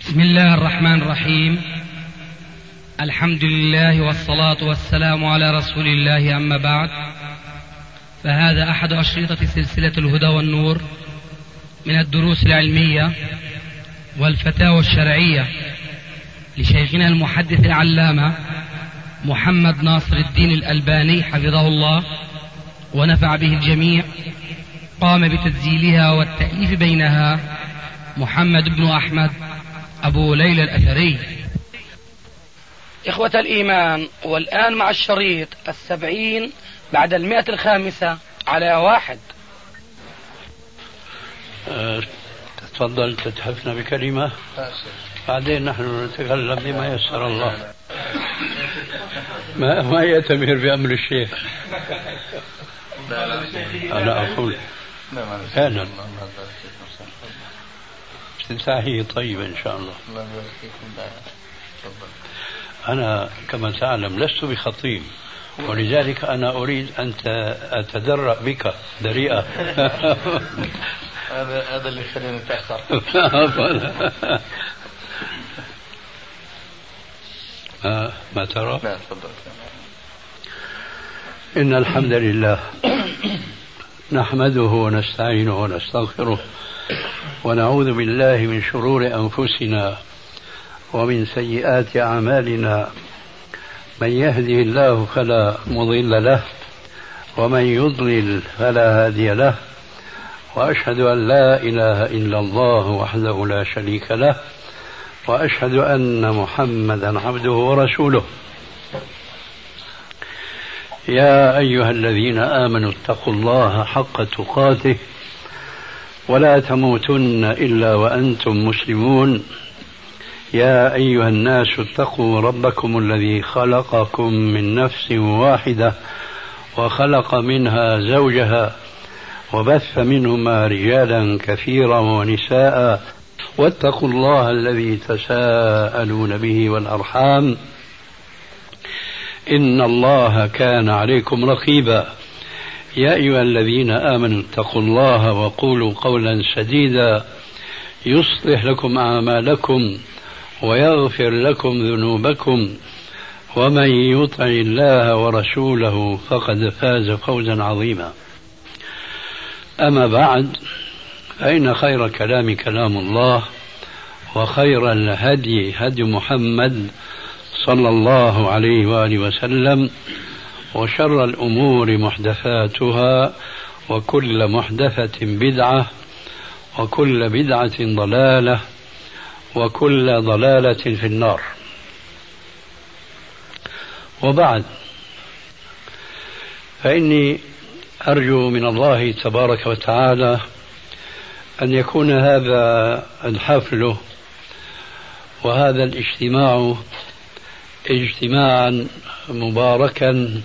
بسم الله الرحمن الرحيم. الحمد لله والصلاة والسلام على رسول الله، أما بعد، فهذا أحد أشرطة سلسلة الهدى والنور من الدروس العلمية والفتاوى الشرعية لشيخنا المحدث العلامة محمد ناصر الدين الألباني حفظه الله ونفع به الجميع. قام بتسجيلها والتأليف بينها محمد بن أحمد أبو ليلى الأثري. إخوة الإيمان، والآن مع الشريط 70 بعد 105 على 1. تفضل تتحفنا بكلمة، بعدين نحن نتكلم بما يسر الله. ما يأتمر بأمر الشيخ. أنا أقول فعلا استنساحي طيبة إن شاء الله. أنا كما تعلم لست بخطيب، ولذلك أنا أريد أن أتدرأ بك دريئة. هذا اللي يخليني أتأخر. ما ترى؟ لا تفضل. إن الحمد لله نحمده ونستعينه ونستغفره ونعوذ بالله من شرور أنفسنا ومن سيئات أعمالنا. من يهده الله فلا مضل له ومن يضلل فلا هادي له، وأشهد أن لا إله إلا الله وحده لا شريك له، وأشهد أن محمدا عبده ورسوله. يا أيها الذين آمنوا اتقوا الله حق تقاته ولا تموتن إلا وأنتم مسلمون. يا أيها الناس اتقوا ربكم الذي خلقكم من نفس واحدة وخلق منها زوجها وبث منهما رجالا كثيرا ونساء، واتقوا الله الذي تساءلون به والأرحام إن الله كان عليكم رقيبا. يا أيها الذين آمنوا اتقوا الله وقولوا قولا سديدا يصلح لكم أعمالكم ويغفر لكم ذنوبكم، ومن يطع الله ورسوله فقد فاز فوزا عظيما. أما بعد، فإن خير الكلام كلام الله، وخير الهدي هدي محمد صلى الله عليه وآله وسلم، وشر الأمور محدثاتها، وكل محدثة بدعة، وكل بدعة ضلالة، وكل ضلالة في النار. وبعد، فإني أرجو من الله تبارك وتعالى أن يكون هذا الحفل وهذا الاجتماع اجتماعا مباركا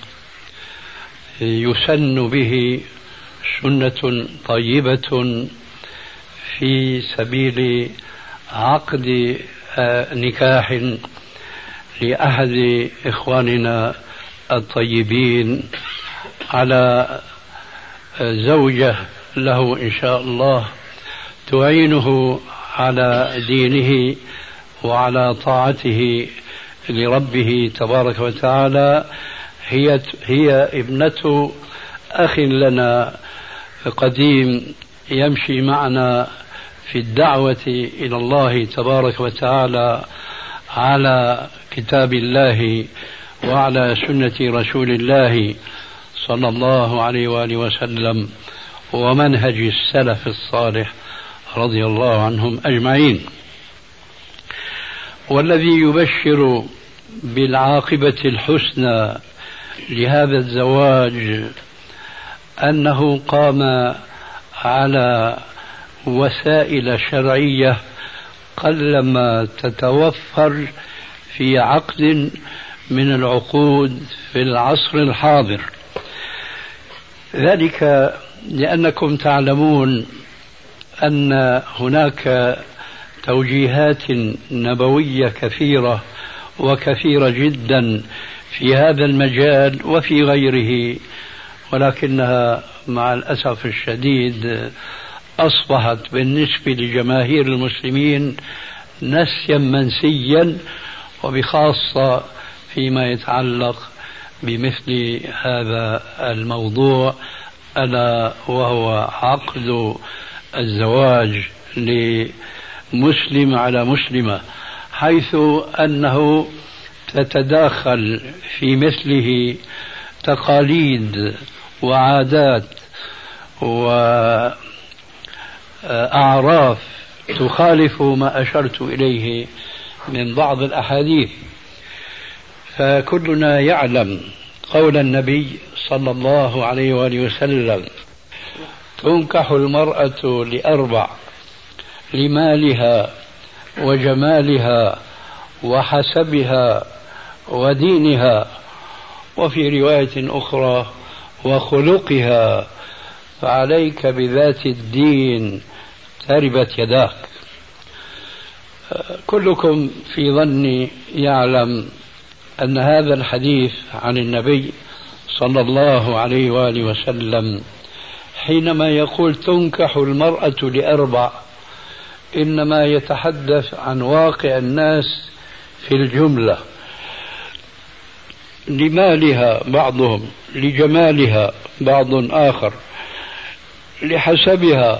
يسن به سنة طيبة في سبيل عقد نكاح لأحد إخواننا الطيبين على زوجة له إن شاء الله تعينه على دينه وعلى طاعته لربه تبارك وتعالى. هي ابنة أخ لنا قديم يمشي معنا في الدعوة إلى الله تبارك وتعالى على كتاب الله وعلى سنة رسول الله صلى الله عليه وآله وسلم ومنهج السلف الصالح رضي الله عنهم أجمعين. والذي يبشر بالعاقبة الحسنى لهذا الزواج أنه قام على وسائل شرعية قلما تتوفر في عقد من العقود في العصر الحاضر. ذلك لأنكم تعلمون أن هناك توجيهات نبوية كثيرة وكثيرة جدا في هذا المجال وفي غيره، ولكنها مع الأسف الشديد أصبحت بالنسبة لجماهير المسلمين نسيا منسيا، وبخاصة فيما يتعلق بمثل هذا الموضوع، ألا وهو عقد الزواج لمسلم على مسلمة، حيث أنه تتداخل في مثله تقاليد وعادات وأعراف تخالف ما أشرت إليه من بعض الأحاديث. فكلنا يعلم قول النبي صلى الله عليه وآله وسلم: تنكح المرأة لأربع: لمالها وجمالها وحسبها ودينها، وفي رواية أخرى: وخلقها، فعليك بذات الدين تربت يداك. كلكم في ظني يعلم أن هذا الحديث عن النبي صلى الله عليه وآله وسلم حينما يقول تنكح المرأة لأربع، إنما يتحدث عن واقع الناس في الجملة: لمالها بعضهم، لجمالها بعض آخر، لحسبها.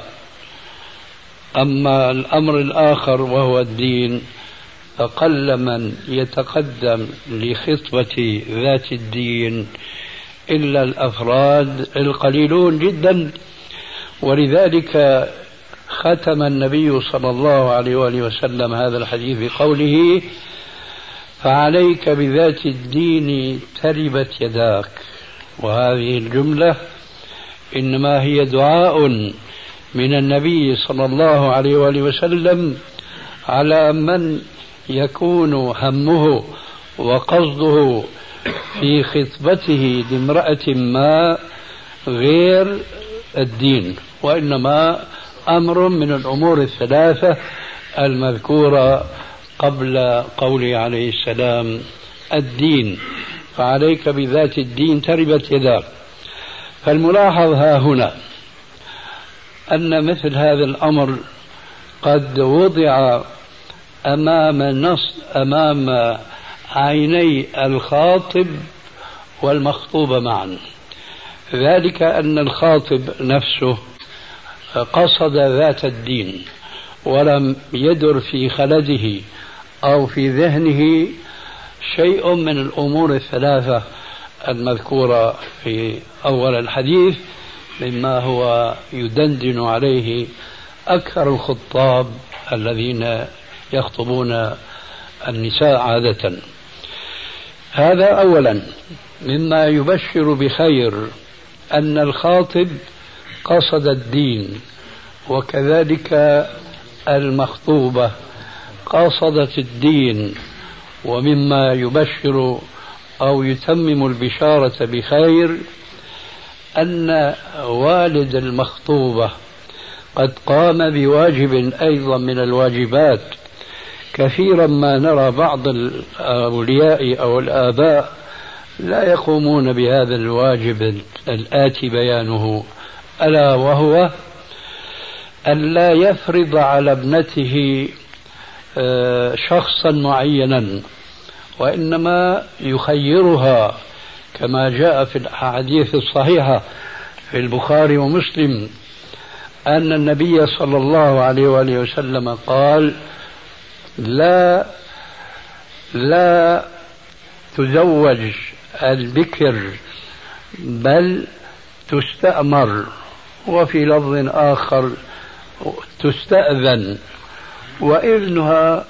أما الأمر الآخر وهو الدين، فقل من يتقدم لخطبة ذات الدين إلا الأفراد القليلون جدا. ولذلك ختم النبي صلى الله عليه وآله وسلم هذا الحديث بقوله: فعليك بذات الدين تربت يداك. وهذه الجملة إنما هي دعاء من النبي صلى الله عليه وآله وسلم على من يكون همه وقصده في خطبته لامرأة ما غير الدين، وإنما أمر من الأمور الثلاثة المذكورة قبل قوله عليه السلام: الدين، فعليك بذات الدين تربت يداك. فالملاحظ ها هنا أن مثل هذا الأمر قد وضع أمام عيني الخاطب والمخطوبة معا، ذلك أن الخاطب نفسه قصد ذات الدين ولم يدر في خلده أو في ذهنه شيء من الأمور الثلاثة المذكورة في أول الحديث، مما هو يدندن عليه أكثر الخطاب الذين يخطبون النساء عادة. هذا أولا. مما يبشر بخير أن الخاطب قصد الدين، وكذلك المخطوبة قصدت الدين. ومما يبشر أو يتمم البشارة بخير أن والد المخطوبة قد قام بواجب أيضا من الواجبات. كثيرا ما نرى بعض الأولياء أو الآباء لا يقومون بهذا الواجب الآتي بيانه، ألا وهو أن لا يفرض على ابنته شخصا معينا، وإنما يخيرها كما جاء في الأحاديث الصحيحة في البخاري ومسلم أن النبي صلى الله عليه وآله وسلم قال: لا تزوج البكر بل تستأمر، وفي لفظ آخر تستأذن، وإذنها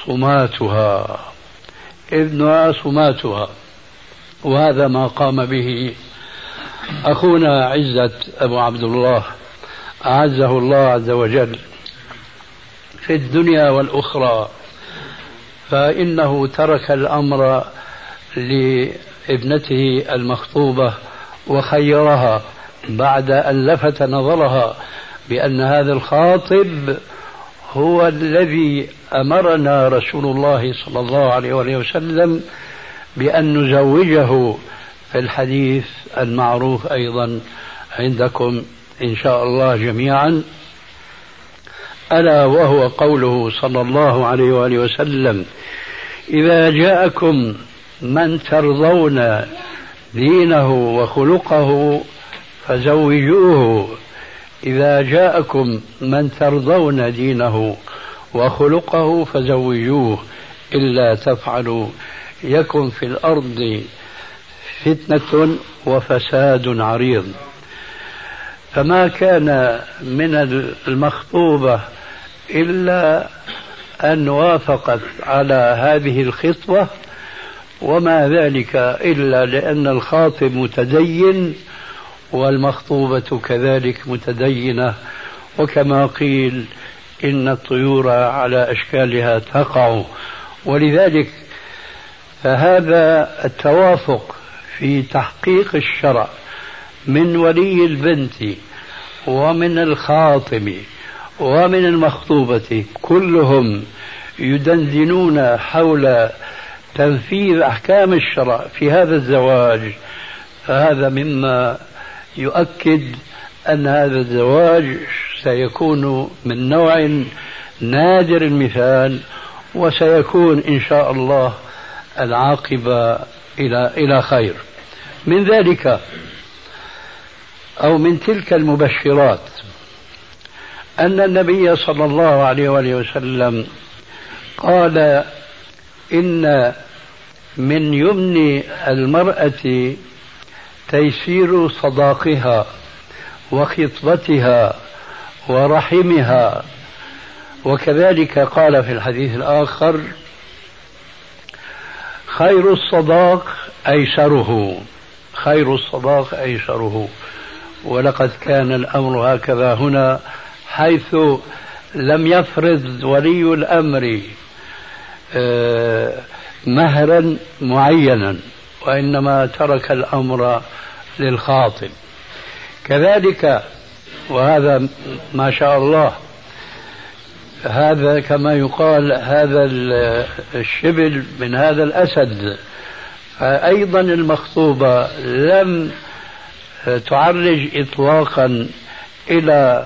صماتها. وهذا ما قام به أخونا عزة أبو عبد الله أعزه الله عز وجل في الدنيا والأخرى، فإنه ترك الأمر لابنته المخطوبة وخيرها بعد أن لفت نظرها بأن هذا الخاطب هو الذي أمرنا رسول الله صلى الله عليه وسلم بأن نزوجه في الحديث المعروف أيضا عندكم إن شاء الله جميعا: ألا وهو قوله صلى الله عليه وآله وسلم: إذا جاءكم من ترضون دينه وخلقه فزوجوه. إذا جاءكم من ترضون دينه وخلقه فزوجوه، إلا تفعلوا يكن في الأرض فتنة وفساد عريض. فما كان من المخطوبة إلا أن وافقت على هذه الخطوة، وما ذلك إلا لأن الخاطب متدين والمخطوبة كذلك متدينة، وكما قيل إن الطيور على أشكالها تقع. ولذلك فهذا التوافق في تحقيق الشرع من ولي البنت ومن الخاطب ومن المخطوبة كلهم يدندنون حول تنفيذ أحكام الشرع في هذا الزواج، فهذا مما يؤكد أن هذا الزواج سيكون من نوع نادر المثال، وسيكون إن شاء الله العاقبة إلى خير. من ذلك أو من تلك المبشرات أن النبي صلى الله عليه وآله وسلم قال: إن من يمن المرأة تيسير صداقها وخطبتها ورحمها. وكذلك قال في الحديث الآخر: خير الصداق أيسره، خير الصداق أيسره. ولقد كان الأمر هكذا هنا، حيث لم يفرض ولي الأمر مهرا معينا، وإنما ترك الأمر للخاطب. كذلك وهذا ما شاء الله، هذا كما يقال هذا الشبل من هذا الأسد. فأيضا المخطوبة لم تعرج إطلاقا إلى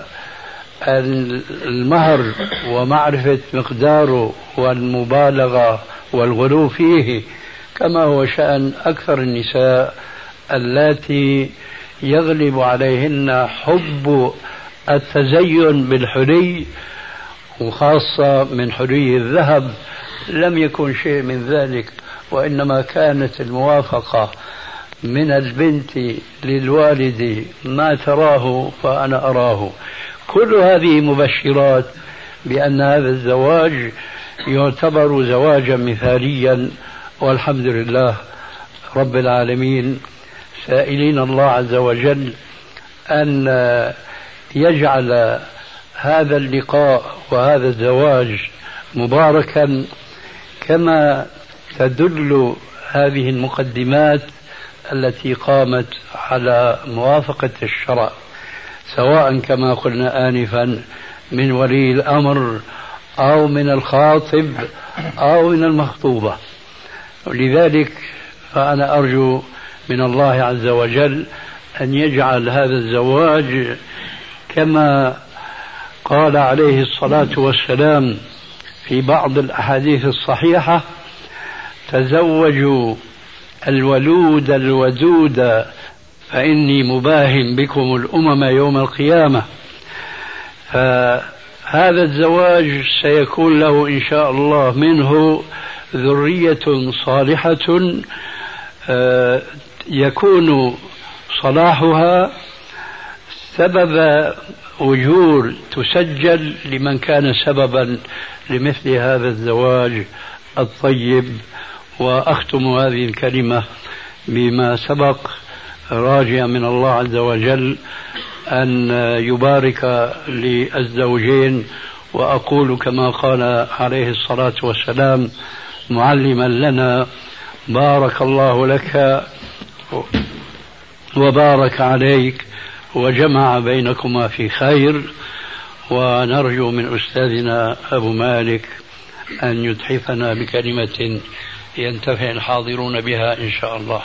المهر ومعرفة مقداره والمبالغة والغلو فيه، كما هو شأن أكثر النساء اللاتي يغلب عليهن حب التزين بالحلي، وخاصة من حلي الذهب. لم يكن شيء من ذلك، وإنما كانت الموافقة من البنت للوالد: ما تراه فأنا أراه. كل هذه مبشرات بأن هذا الزواج يعتبر زواجا مثاليا، والحمد لله رب العالمين، سائلين الله عز وجل أن يجعل هذا اللقاء وهذا الزواج مباركا كما تدل هذه المقدمات التي قامت على موافقة الشرع، سواء كما قلنا آنفا من ولي الأمر أو من الخاطب أو من المخطوبة. لذلك فأنا أرجو من الله عز وجل أن يجعل هذا الزواج كما قال عليه الصلاة والسلام في بعض الأحاديث الصحيحة: تزوجوا الولود الودود فإني مباهن بكم الأمم يوم القيامة. فهذا الزواج سيكون له إن شاء الله منه ذرية صالحة يكون صلاحها سبب أجور تسجل لمن كان سببا لمثل هذا الزواج الطيب. وأختم هذه الكلمة بما سبق، راجيا من الله عز وجل أن يبارك للزوجين، وأقول كما قال عليه الصلاة والسلام معلما لنا: بارك الله لك وبارك عليك وجمع بينكما في خير. ونرجو من أستاذنا أبو مالك أن يتحفنا بكلمة ينتفع الحاضرون بها إن شاء الله.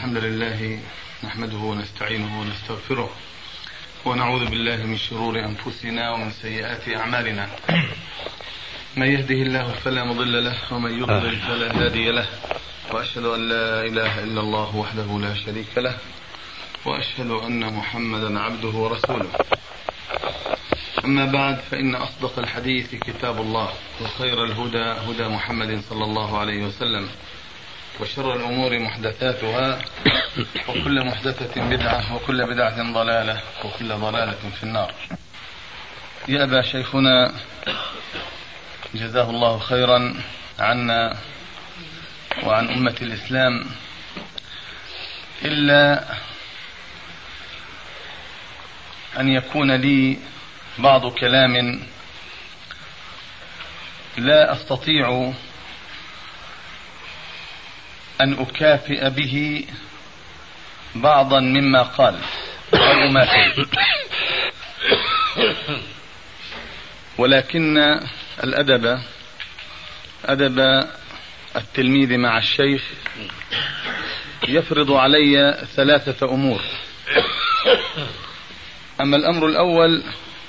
الحمد لله نحمده ونستعينه ونستغفره ونعوذ بالله من شرور أنفسنا ومن سيئات أعمالنا. من يهده الله فلا مضل له ومن يضلل فلا هادي له، وأشهد أن لا إله إلا الله وحده لا شريك له، وأشهد أن محمدا عبده ورسوله. أما بعد، فإن أصدق الحديث كتاب الله، وخير الهدى هدى محمد صلى الله عليه وسلم، وشر الأمور محدثاتها، وكل محدثة بدعة، وكل بدعة ضلالة، وكل ضلالة في النار. يا أبا شيخنا جزاه الله خيرا عنا وعن أمة الإسلام، إلا أن يكون لي بعض كلام لا أستطيع أن أكافئ به بعضا مما قال أو أماثل، ولكن الأدب أدب التلميذ مع الشيخ يفرض علي 3 أمور. أما الأمر الأول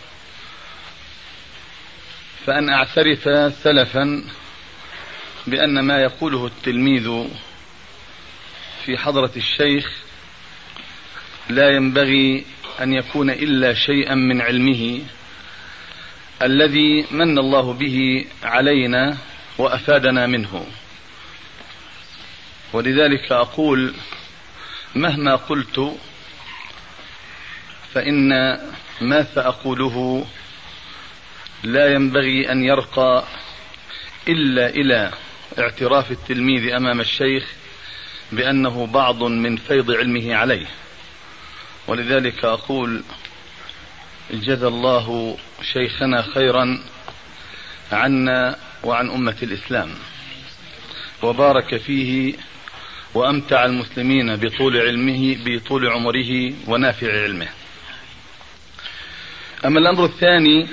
فأن أعترف سلفا بأن ما يقوله التلميذ في حضرة الشيخ لا ينبغي أن يكون إلا شيئا من علمه الذي من الله به علينا وأفادنا منه. ولذلك أقول مهما قلت فإن ما سأقوله لا ينبغي أن يرقى إلا إلى اعتراف التلميذ أمام الشيخ بأنه بعض من فيض علمه عليه. ولذلك أقول جزا الله شيخنا خيرا عنا وعن أمة الإسلام، وبارك فيه وأمتع المسلمين بطول علمه بطول عمره ونافع علمه. أما الأمر الثاني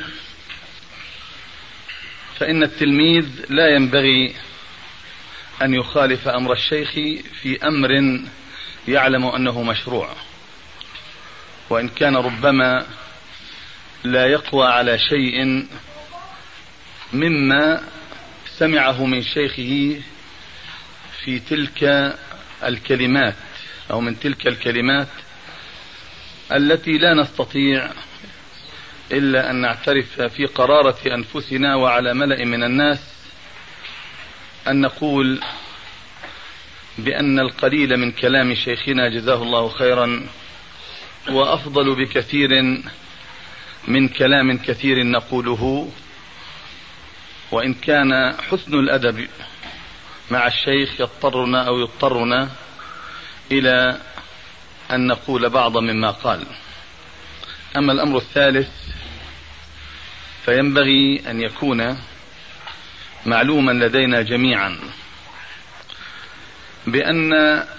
فإن التلميذ لا ينبغي أن يخالف أمر الشيخ في أمر يعلم أنه مشروع، وإن كان ربما لا يقوى على شيء مما سمعه من شيخه في تلك الكلمات أو من تلك الكلمات التي لا نستطيع إلا أن نعترف في قرارة أنفسنا وعلى ملأ من الناس أن نقول بأن القليل من كلام شيخنا جزاه الله خيرا وأفضل بكثير من كلام كثير نقوله. وإن كان حسن الأدب مع الشيخ يضطرنا أو يضطرنا إلى أن نقول بعض مما قال. أما الأمر الثالث فينبغي أن يكون معلوما لدينا جميعا بأن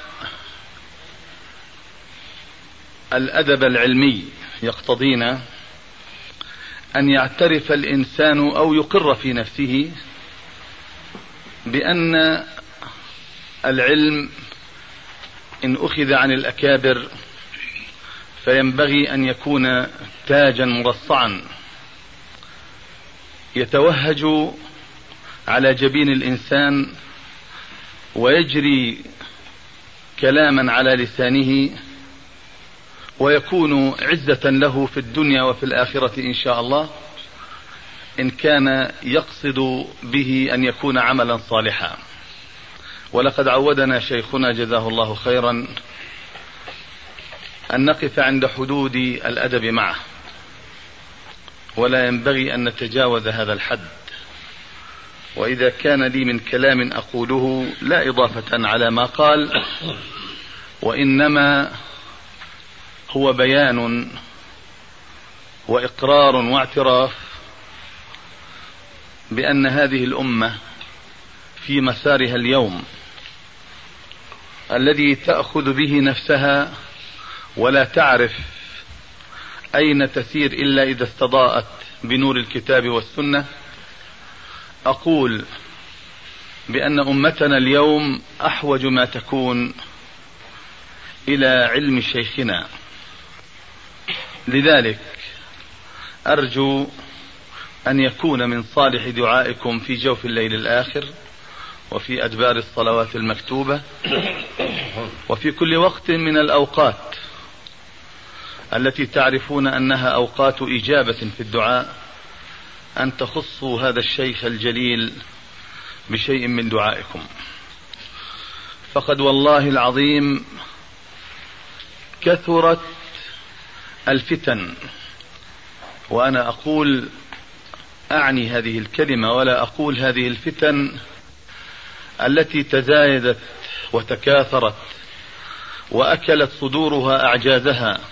الأدب العلمي يقتضينا أن يعترف الإنسان أو يقر في نفسه بأن العلم إن أخذ عن الأكابر فينبغي أن يكون تاجا مرصعا يتوهج على جبين الإنسان ويجري كلاما على لسانه، ويكون عزة له في الدنيا وفي الآخرة إن شاء الله، إن كان يقصد به أن يكون عملا صالحا. ولقد عودنا شيخنا جزاه الله خيرا أن نقف عند حدود الأدب معه، ولا ينبغي أن نتجاوز هذا الحد. وإذا كان لي من كلام أقوله لا إضافة على ما قال، وإنما هو بيان وإقرار واعتراف بأن هذه الأمة في مسارها اليوم الذي تأخذ به نفسها ولا تعرف أين تسير إلا إذا استضاءت بنور الكتاب والسنة، أقول بأن أمتنا اليوم أحوج ما تكون إلى علم شيخنا. لذلك أرجو أن يكون من صالح دعائكم في جوف الليل الآخر، وفي أدبار الصلوات المكتوبة، وفي كل وقت من الأوقات التي تعرفون أنها أوقات إجابة في الدعاء، أن تخصوا هذا الشيخ الجليل بشيء من دعائكم. فقد والله العظيم كثرت الفتن، وأنا أقول أعني هذه الكلمة ولا أقول هذه الفتن التي تزايدت وتكاثرت وأكلت صدورها أعجازها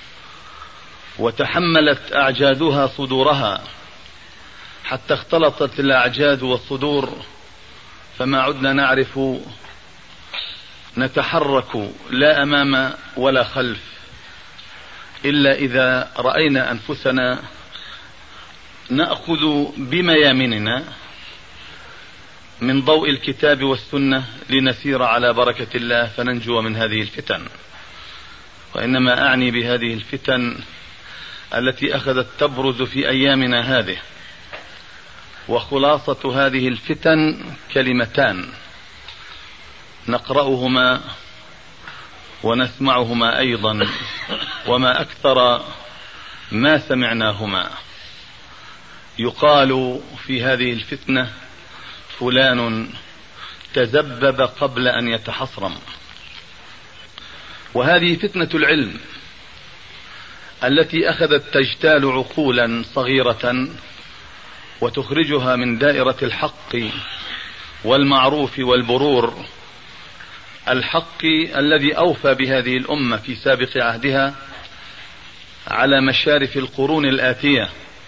وتحملت أعجازها صدورها، حتى اختلطت الأعجاز والصدور، فما عدنا نعرف نتحرك لا أمام ولا خلف إلا إذا رأينا أنفسنا نأخذ بميامننا من ضوء الكتاب والسنة لنسير على بركة الله فننجو من هذه الفتن. وإنما أعني بهذه الفتن التي أخذت تبرز في أيامنا هذه، وخلاصة هذه الفتن كلمتان نقرأهما ونسمعهما أيضا، وما أكثر ما سمعناهما. يقال في هذه الفتنة فلان تذبب قبل أن يتحصرم. وهذه فتنة العلم التي أخذت تجتال عقولا صغيرة وتخرجها من دائرة الحق والمعروف والبرور، الحق الذي أوفى بهذه الأمة في سابق عهدها على مشارف القرون الآتية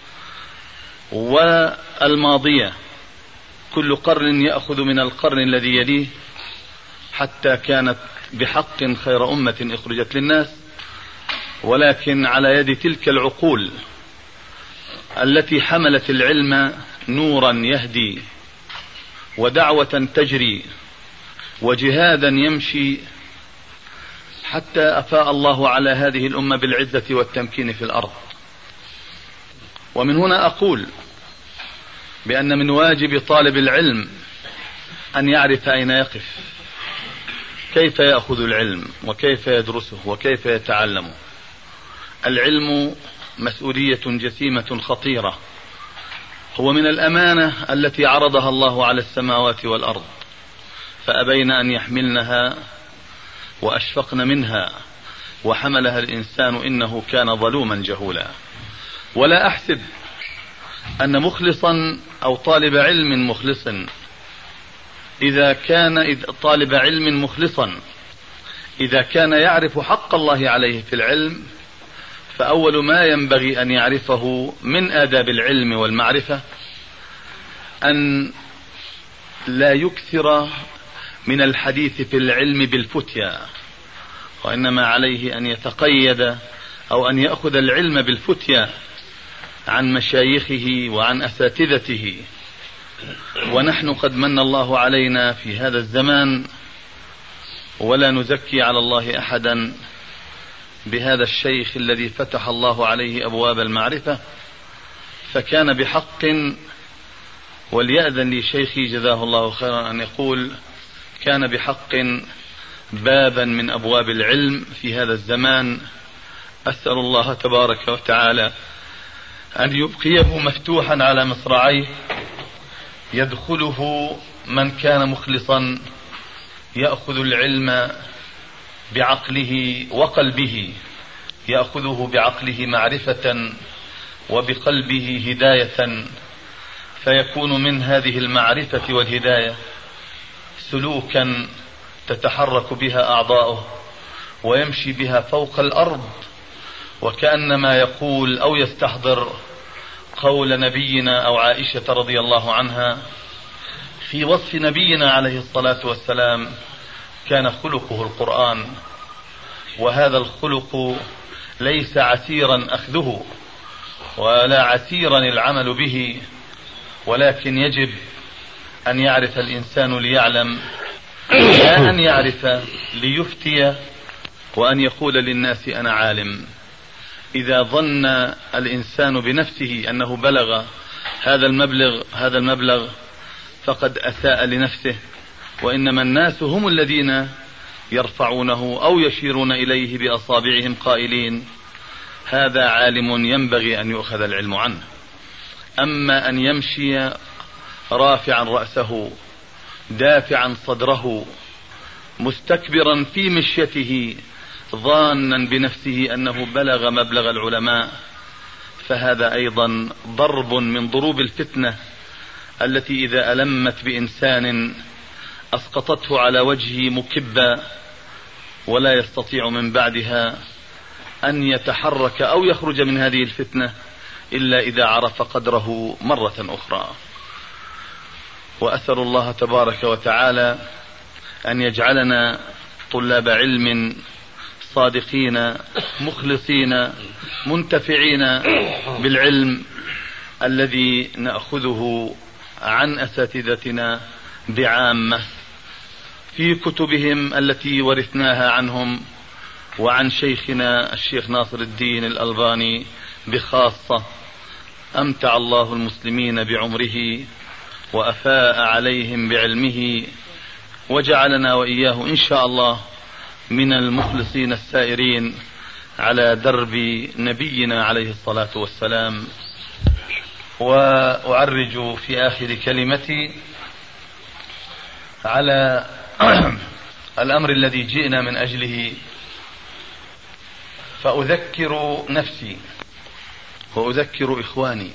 والماضية، كل قرن يأخذ من القرن الذي يليه، حتى كانت بحق خير أمة أخرجت للناس، ولكن على يد تلك العقول التي حملت العلم نورا يهدي ودعوة تجري وجهادا يمشي، حتى أفاء الله على هذه الأمة بالعزة والتمكين في الأرض. ومن هنا أقول بأن من واجب طالب العلم أن يعرف أين يقف، كيف يأخذ العلم وكيف يدرسه وكيف يتعلمه. العلم مسؤولية جسيمة خطيرة، هو من الأمانة التي عرضها الله على السماوات والأرض، فأبين أن يحملنها وأشفقن منها، وحملها الإنسان إنه كان ظلوما جهولا. ولا أحسب أن مخلصا أو طالب علم مخلص إذا كان طالب علم مخلصا إذا كان يعرف حق الله عليه في العلم، فأول ما ينبغي أن يعرفه من آداب العلم والمعرفة أن لا يكثر من الحديث في العلم بالفتيا، وإنما عليه أن يتقيد أو أن يأخذ العلم بالفتيا عن مشايخه وعن أساتذته. ونحن قد من الله علينا في هذا الزمان، ولا نزكي على الله أحدا، بهذا الشيخ الذي فتح الله عليه أبواب المعرفة، فكان بحق، وليأذن لي شيخي جزاه الله خيرا أن يقول كان بحق بابا من أبواب العلم في هذا الزمان. أسأل الله تبارك وتعالى أن يبقيه مفتوحا على مصراعيه، يدخله من كان مخلصا يأخذ العلم بعقله وقلبه، يأخذه بعقله معرفة وبقلبه هداية، فيكون من هذه المعرفة والهداية سلوكا تتحرك بها أعضاؤه ويمشي بها فوق الأرض، وكأنما يقول أو يستحضر قول نبينا أو عائشة رضي الله عنها في وصف نبينا عليه الصلاة والسلام: كان خلقه القرآن. وهذا الخلق ليس عسيرا أخذه ولا عسيرا العمل به، ولكن يجب أن يعرف الإنسان ليعلم، لا أن يعرف ليفتي وأن يقول للناس أنا عالم. إذا ظن الإنسان بنفسه أنه بلغ هذا المبلغ فقد أساء لنفسه، وإنما الناس هم الذين يرفعونه أو يشيرون إليه بأصابعهم قائلين هذا عالم ينبغي أن يؤخذ العلم عنه. أما أن يمشي رافعا رأسه دافعا صدره مستكبرا في مشيته ظانا بنفسه أنه بلغ مبلغ العلماء، فهذا أيضا ضرب من ضروب الفتنة التي إذا ألمت بإنسان أسقطته على وجهه مكبا ولا يستطيع من بعدها أن يتحرك أو يخرج من هذه الفتنة إلا إذا عرف قدره مرة أخرى. وأسأل الله تبارك وتعالى أن يجعلنا طلاب علم صادقين مخلصين منتفعين بالعلم الذي نأخذه عن أساتذتنا بعامة في كتبهم التي ورثناها عنهم، وعن شيخنا الشيخ ناصر الدين الألباني بخاصة. أمتع الله المسلمين بعمره وأفاء عليهم بعلمه، وجعلنا وإياه إن شاء الله من المخلصين السائرين على درب نبينا عليه الصلاة والسلام. وأعرج في آخر كلمتي على الأمر الذي جئنا من أجله، فأذكر نفسي وأذكر إخواني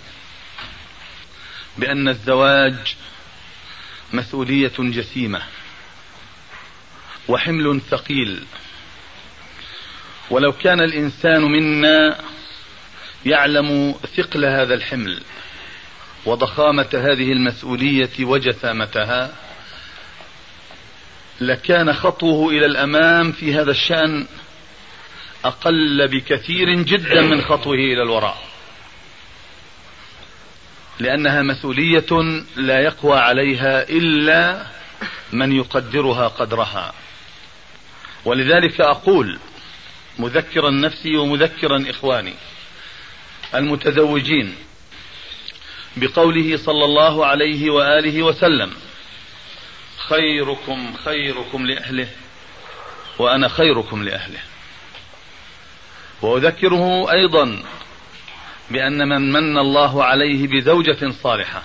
بأن الزواج مسؤولية جسيمة وحمل ثقيل، ولو كان الإنسان منا يعلم ثقل هذا الحمل وضخامة هذه المسؤولية وجسامتها لكان خطوه إلى الأمام في هذا الشأن أقل بكثير جدا من خطوه إلى الوراء، لأنها مسؤولية لا يقوى عليها إلا من يقدرها قدرها. ولذلك أقول مذكرا نفسي ومذكرا إخواني المتزوجين بقوله صلى الله عليه وآله وسلم خيركم خيركم لأهله وأنا خيركم لأهله. وأذكره أيضا بأن من من الله عليه بزوجة صالحة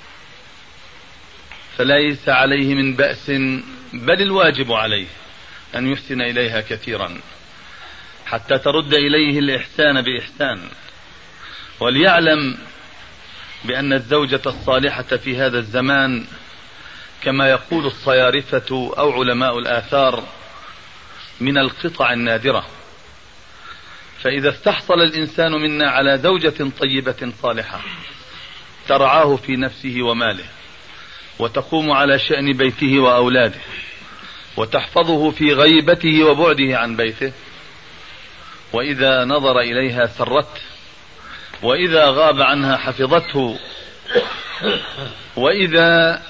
فليس عليه من بأس، بل الواجب عليه أن يحسن إليها كثيرا حتى ترد إليه الإحسان بإحسان. وليعلم بأن الزوجة الصالحة في هذا الزمان كما يقول الصيارفة أو علماء الآثار من القطع النادرة. فإذا استحصل الإنسان منا على زوجة طيبة صالحة ترعاه في نفسه وماله وتقوم على شأن بيته وأولاده وتحفظه في غيبته وبعده عن بيته، وإذا نظر إليها سرته، وإذا غاب عنها حفظته، وإذا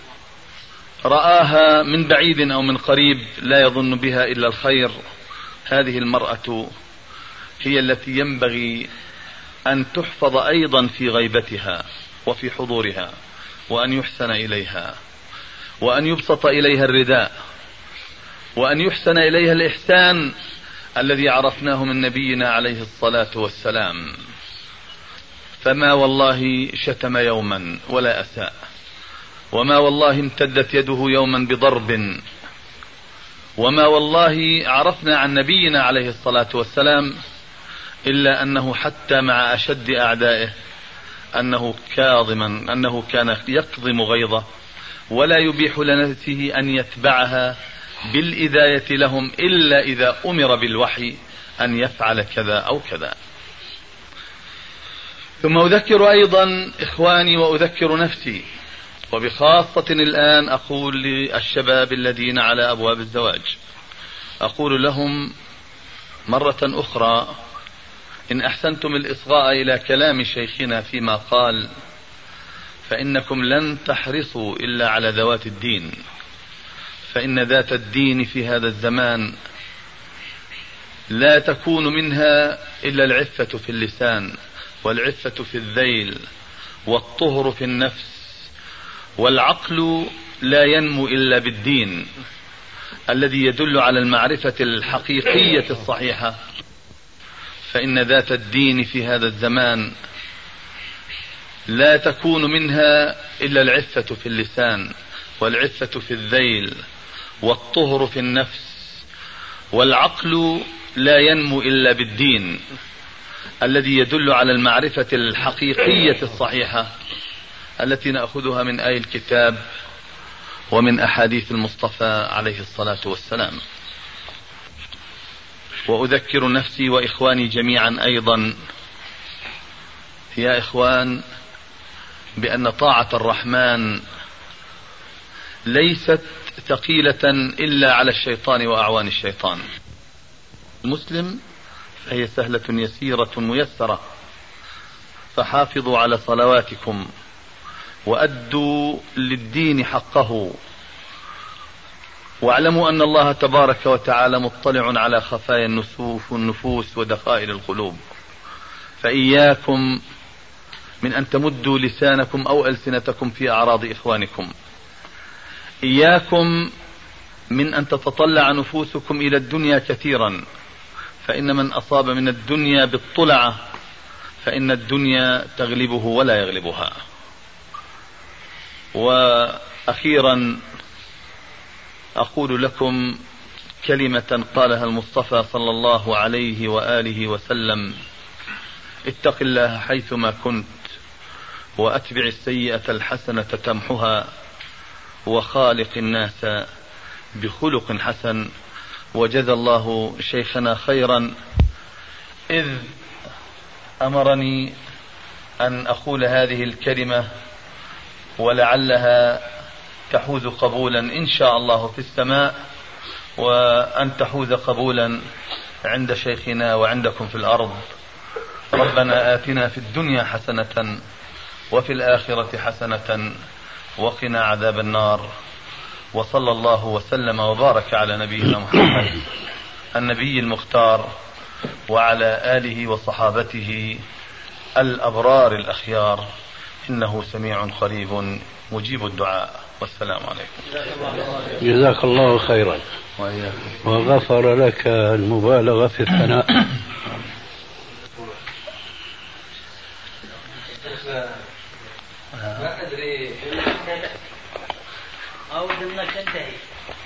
رآها من بعيد أو من قريب لا يظن بها إلا الخير، هذه المرأة هي التي ينبغي أن تحفظ أيضا في غيبتها وفي حضورها، وأن يحسن إليها، وأن يبسط إليها الرداء، وأن يحسن إليها الإحسان الذي عرفناه من نبينا عليه الصلاة والسلام. فما والله شتم يوما ولا أساء، وما والله امتدت يده يوما بضرب، وما والله عرفنا عن نبينا عليه الصلاة والسلام إلا أنه حتى مع أشد أعدائه أنه كان يكظم غيظه ولا يبيح لنفسه أن يتبعها بالإذاية لهم إلا إذا أمر بالوحي أن يفعل كذا أو كذا. ثم أذكر أيضا إخواني وأذكر نفسي، وبخاصة الآن أقول للشباب الذين على أبواب الزواج، أقول لهم مرة أخرى إن أحسنتم الإصغاء إلى كلام شيخنا فيما قال فإنكم لن تحرصوا إلا على ذوات الدين، فإن ذات الدين في هذا الزمان لا تكون منها إلا العفة في اللسان، والعفة في الذيل، والطهر في النفس، والعقل لا ينمو إلا بالدين الذي يدل على المعرفة الحقيقية الصحيحة، فإن ذات الدين في هذا الزمان لا تكون منها إلا العفة في اللسان، والعفة في الذيل، والطهر في النفس، والعقل لا ينمو إلا بالدين الذي يدل على المعرفة الحقيقية الصحيحة التي نأخذها من آي الكتاب ومن أحاديث المصطفى عليه الصلاة والسلام. وأذكر نفسي وإخواني جميعا أيضا يا إخوان بأن طاعة الرحمن ليست ثقيلة إلا على الشيطان وأعوان الشيطان. المسلم فهي سهلة يسيرة ميسرة، فحافظوا على صلواتكم وأدوا للدين حقه، واعلموا أن الله تبارك وتعالى مطلع على خفايا النفوس ودخائل القلوب، فإياكم من أن تمدوا لسانكم أو ألسنتكم في أعراض إخوانكم، إياكم من أن تتطلع نفوسكم إلى الدنيا كثيرا، فإن من أصاب من الدنيا بالطلعة فإن الدنيا تغلبه ولا يغلبها. وأخيرا أقول لكم كلمة قالها المصطفى صلى الله عليه وآله وسلم: اتق الله حيثما كنت، وأتبع السيئة الحسنة تمحها، وخالق الناس بخلق حسن. وجزى الله شيخنا خيرا إذ أمرني أن أقول هذه الكلمة، ولعلها تحوز قبولا إن شاء الله في السماء، وأن تحوز قبولا عند شيخنا وعندكم في الأرض. ربنا آتنا في الدنيا حسنة وفي الآخرة حسنة وقنا عذاب النار. وصلى الله وسلم وبارك على نبينا محمد النبي المختار وعلى آله وصحابته الأبرار الأخيار، إنه سميع قريب مجيب الدعاء. والسلام عليكم. جزاك الله خيرا وغفر لك المبالغة في الثناء. ما أدري أو أنك تنتهي.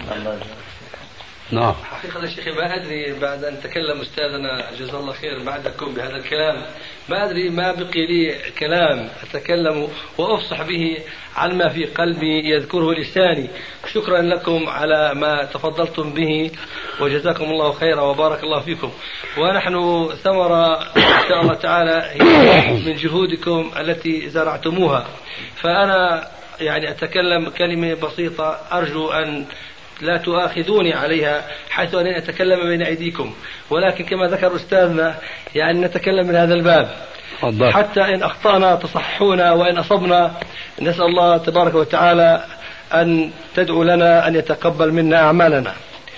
نعم. حقيقة يا شيخي ما أدري بعد أن تكلم أستاذنا جزاه الله خير بعدكم بهذا الكلام، ما أدري ما بقي لي كلام أتكلم وأفصح به عن ما في قلبي يذكره لساني. شكرا لكم على ما تفضلتم به، وجزاكم الله خيرا وبارك الله فيكم. ونحن ثمرة إن شاء الله تعالى من جهودكم التي زرعتموها. فأنا يعني أتكلم كلمة بسيطة أرجو أن لا تؤاخذوني عليها حيث أن أتكلم بين أيديكم، ولكن كما ذكر أستاذنا يعني نتكلم من هذا الباب حتى إن أخطأنا تصحونا، وإن أصبنا نسأل الله تبارك وتعالى أن تدعو لنا أن يتقبل منا أعمالنا.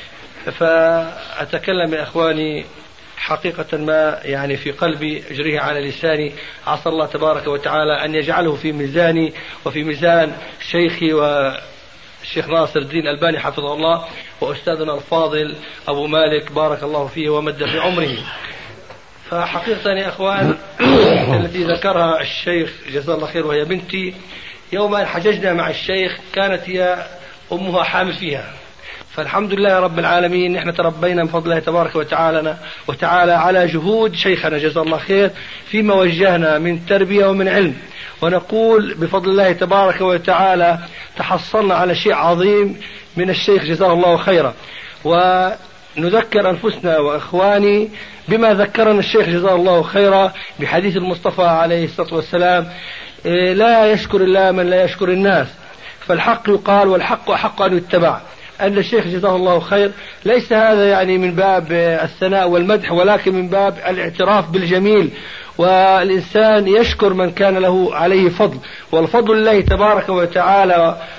فأتكلم يا إخواني حقيقة ما يعني في قلبي أجريه على لساني، عسى الله تبارك وتعالى أن يجعله في ميزاني وفي ميزان شيخي والشيخ ناصر الدين الألباني حفظه الله، وأستاذنا الفاضل أبو مالك بارك الله فيه ومد في عمره. فحقيقة يا أخوان التي ذكرها الشيخ جزاه الله خير وهي بنتي، يوم أن حججنا مع الشيخ كانت هي أمها حامل فيها، فالحمد لله رب العالمين نحن تربينا بفضل الله تبارك وتعالى على جهود شيخنا جزاه الله خير فيما وجهنا من تربية ومن علم، ونقول بفضل الله تبارك وتعالى تحصلنا على شيء عظيم من الشيخ جزاه الله خيرا. ونذكر أنفسنا وإخواني بما ذكرنا الشيخ جزاه الله خيرا بحديث المصطفى عليه الصلاة والسلام: لا يشكر الله من لا يشكر الناس، فالحق يقال والحق أحق أن يتبع. أن الشيخ جزاه الله خير ليس هذا يعني من باب الثناء والمدح، ولكن من باب الاعتراف بالجميل، والإنسان يشكر من كان له عليه فضل، والفضل لله تبارك وتعالى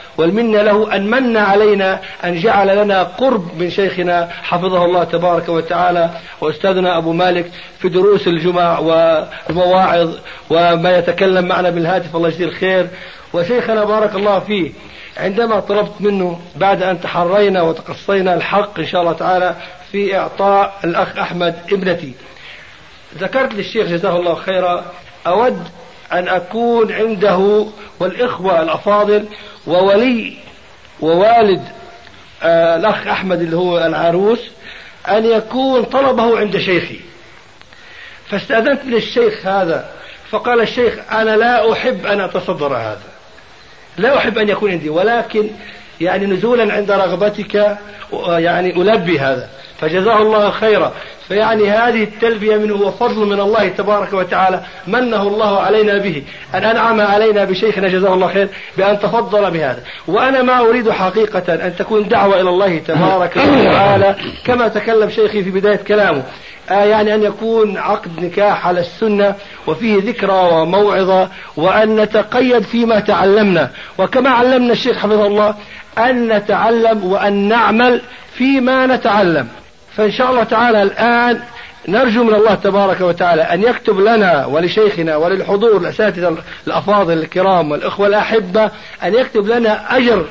والمنة له أن من علينا أن جعل لنا قرب من شيخنا حفظه الله تبارك وتعالى وأستاذنا أبو مالك في دروس الجمع والمواعظ وما يتكلم معنا بالهاتف، الله يجزيه الخير. وشيخنا بارك الله فيه عندما طلبت منه بعد أن تحرينا وتقصينا الحق إن شاء الله تعالى في إعطاء الأخ أحمد ابنتي، ذكرت للشيخ جزاه الله خيرا أود أن أكون عنده والإخوة الأفاضل وولي ووالد الأخ أحمد اللي هو العروس أن يكون طلبه عند شيخي. فاستأذنت من الشيخ هذا، فقال الشيخ أنا لا أحب أن أتصدر هذا، لا أحب أن يكون عندي، ولكن يعني نزولا عند رغبتك يعني ألبي هذا، فجزاه الله خيرا. فيعني هذه التلبية منه وفضل من الله تبارك وتعالى منه الله علينا به، أن أنعم علينا بشيخنا جزاه الله خير بأن تفضل بهذا. وأنا ما أريد حقيقة أن تكون دعوة إلى الله تبارك وتعالى كما تكلم شيخي في بداية كلامه، يعني أن يكون عقد نكاح على السنة وفيه ذكرى وموعظة، وأن نتقيد فيما تعلمنا، وكما علمنا الشيخ حفظه الله أن نتعلم وأن نعمل فيما نتعلم. فإن شاء الله تعالى الآن نرجو من الله تبارك وتعالى أن يكتب لنا ولشيخنا وللحضور الأساتذة الأفاضل الكرام والإخوة الأحبة أن يكتب لنا أجر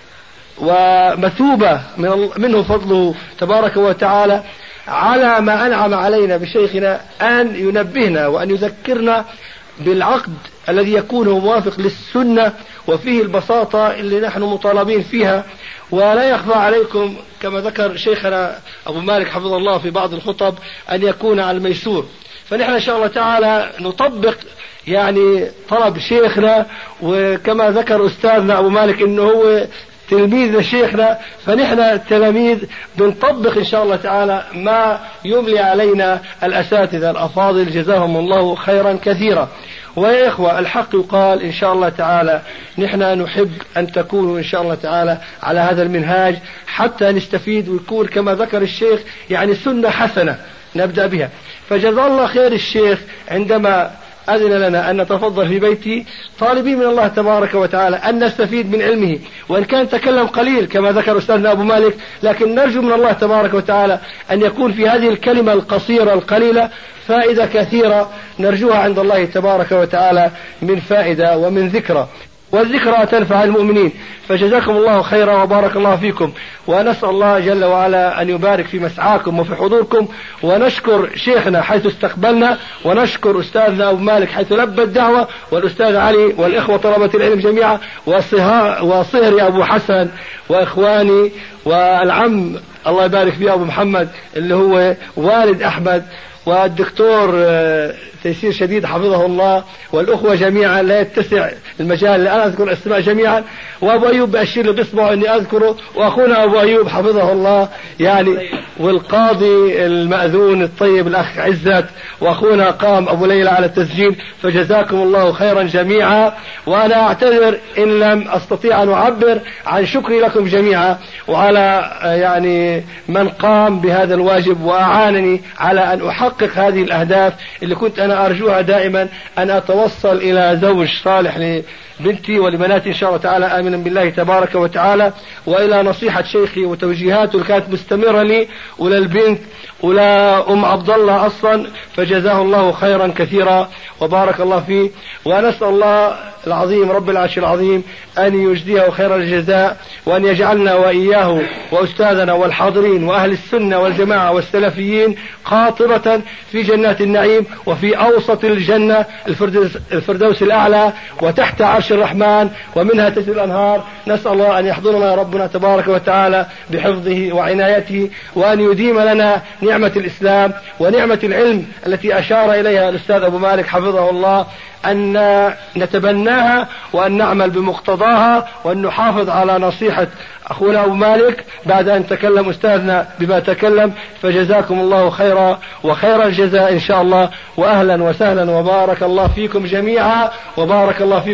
ومثوبة منه فضله تبارك وتعالى على ما أنعم علينا بشيخنا، أن ينبهنا وأن يذكرنا بالعقد الذي يكون موافق للسنة وفيه البساطة اللي نحن مطالبين فيها. ولا يخفى عليكم كما ذكر شيخنا أبو مالك حفظه الله في بعض الخطب أن يكون على الميسور، فنحن إن شاء الله تعالى نطبق يعني طلب شيخنا، وكما ذكر أستاذنا أبو مالك إنه هو تلميذ شيخنا، فنحن التلاميذ بنطبق إن شاء الله تعالى ما يملي علينا الأساتذة الأفاضل جزاهم الله خيرا كثيرا. ويا إخوة الحق يقال إن شاء الله تعالى نحن نحب أن تكونوا إن شاء الله تعالى على هذا المنهاج حتى نستفيد ويكون كما ذكر الشيخ يعني سنة حسنة نبدأ بها. فجزا الله خير الشيخ عندما أذن لنا أن نتفضل في بيتي طالبين من الله تبارك وتعالى أن نستفيد من علمه، وإن كان تكلم قليل كما ذكر أستاذنا أبو مالك، لكن نرجو من الله تبارك وتعالى أن يكون في هذه الكلمة القصيرة القليلة فائدة كثيرة نرجوها عند الله تبارك وتعالى من فائدة ومن ذكرى، والذكرى تنفع المؤمنين. فجزاكم الله خيرا وبارك الله فيكم، ونسأل الله جل وعلا أن يبارك في مسعاكم وفي حضوركم، ونشكر شيخنا حيث استقبلنا، ونشكر أستاذنا أبو مالك حيث لبى الدعوة، والأستاذ علي والإخوة طلبة العلم جميعا، وصهري أبو حسن وإخواني والعم الله يبارك فيه أبو محمد اللي هو والد أحمد، والدكتور تيسير شديد حفظه الله، والأخوة جميعا لا يتسع المجال لأن أذكر اسماء جميعا، وأبو أيوب بأشير له بإصبعه أني أذكره، وأخونا أبو أيوب حفظه الله يعني، والقاضي المأذون الطيب الأخ عزت، وأخونا قام أبو ليلى على التسجيل. فجزاكم الله خيرا جميعا، وأنا أعتذر إن لم أستطيع أن أعبر عن شكري لكم جميعا وعلى يعني من قام بهذا الواجب وأعانني على أن أحقق هذه الأهداف اللي كنت أنا أرجوها دائما، أن أتوصل إلى زوج صالح لبنتي ولبناتي إن شاء الله تعالى آمنا بالله تبارك وتعالى، وإلى نصيحة شيخي وتوجيهاته اللي كانت مستمرة لي وللبنت ولا أم عبد الله أصلا، فجزاه الله خيرا كثيرا وبارك الله فيه. ونسأل الله العظيم رب العرش العظيم أن يجزيه خير الجزاء، وأن يجعلنا وإياه وأستاذنا والحاضرين وأهل السنة والجماعة والسلفيين قاطبة في جنات النعيم وفي أوسط الجنة الفردوس الأعلى وتحت عرش الرحمن ومنها تجري الأنهار. نسأل الله أن يحضرنا ربنا تبارك وتعالى بحفظه وعنايته، وأن يديم لنا نعمة الإسلام ونعمة العلم التي أشار إليها الأستاذ أبو مالك حفظه الله، أن نتبناها وأن نعمل بمقتضاها، وأن نحافظ على نصيحة أخونا أبو مالك بعد أن تكلم أستاذنا بما تكلم. فجزاكم الله خيرا وخير الجزاء إن شاء الله، وأهلا وسهلا وبارك الله فيكم جميعا وبارك الله فيكم.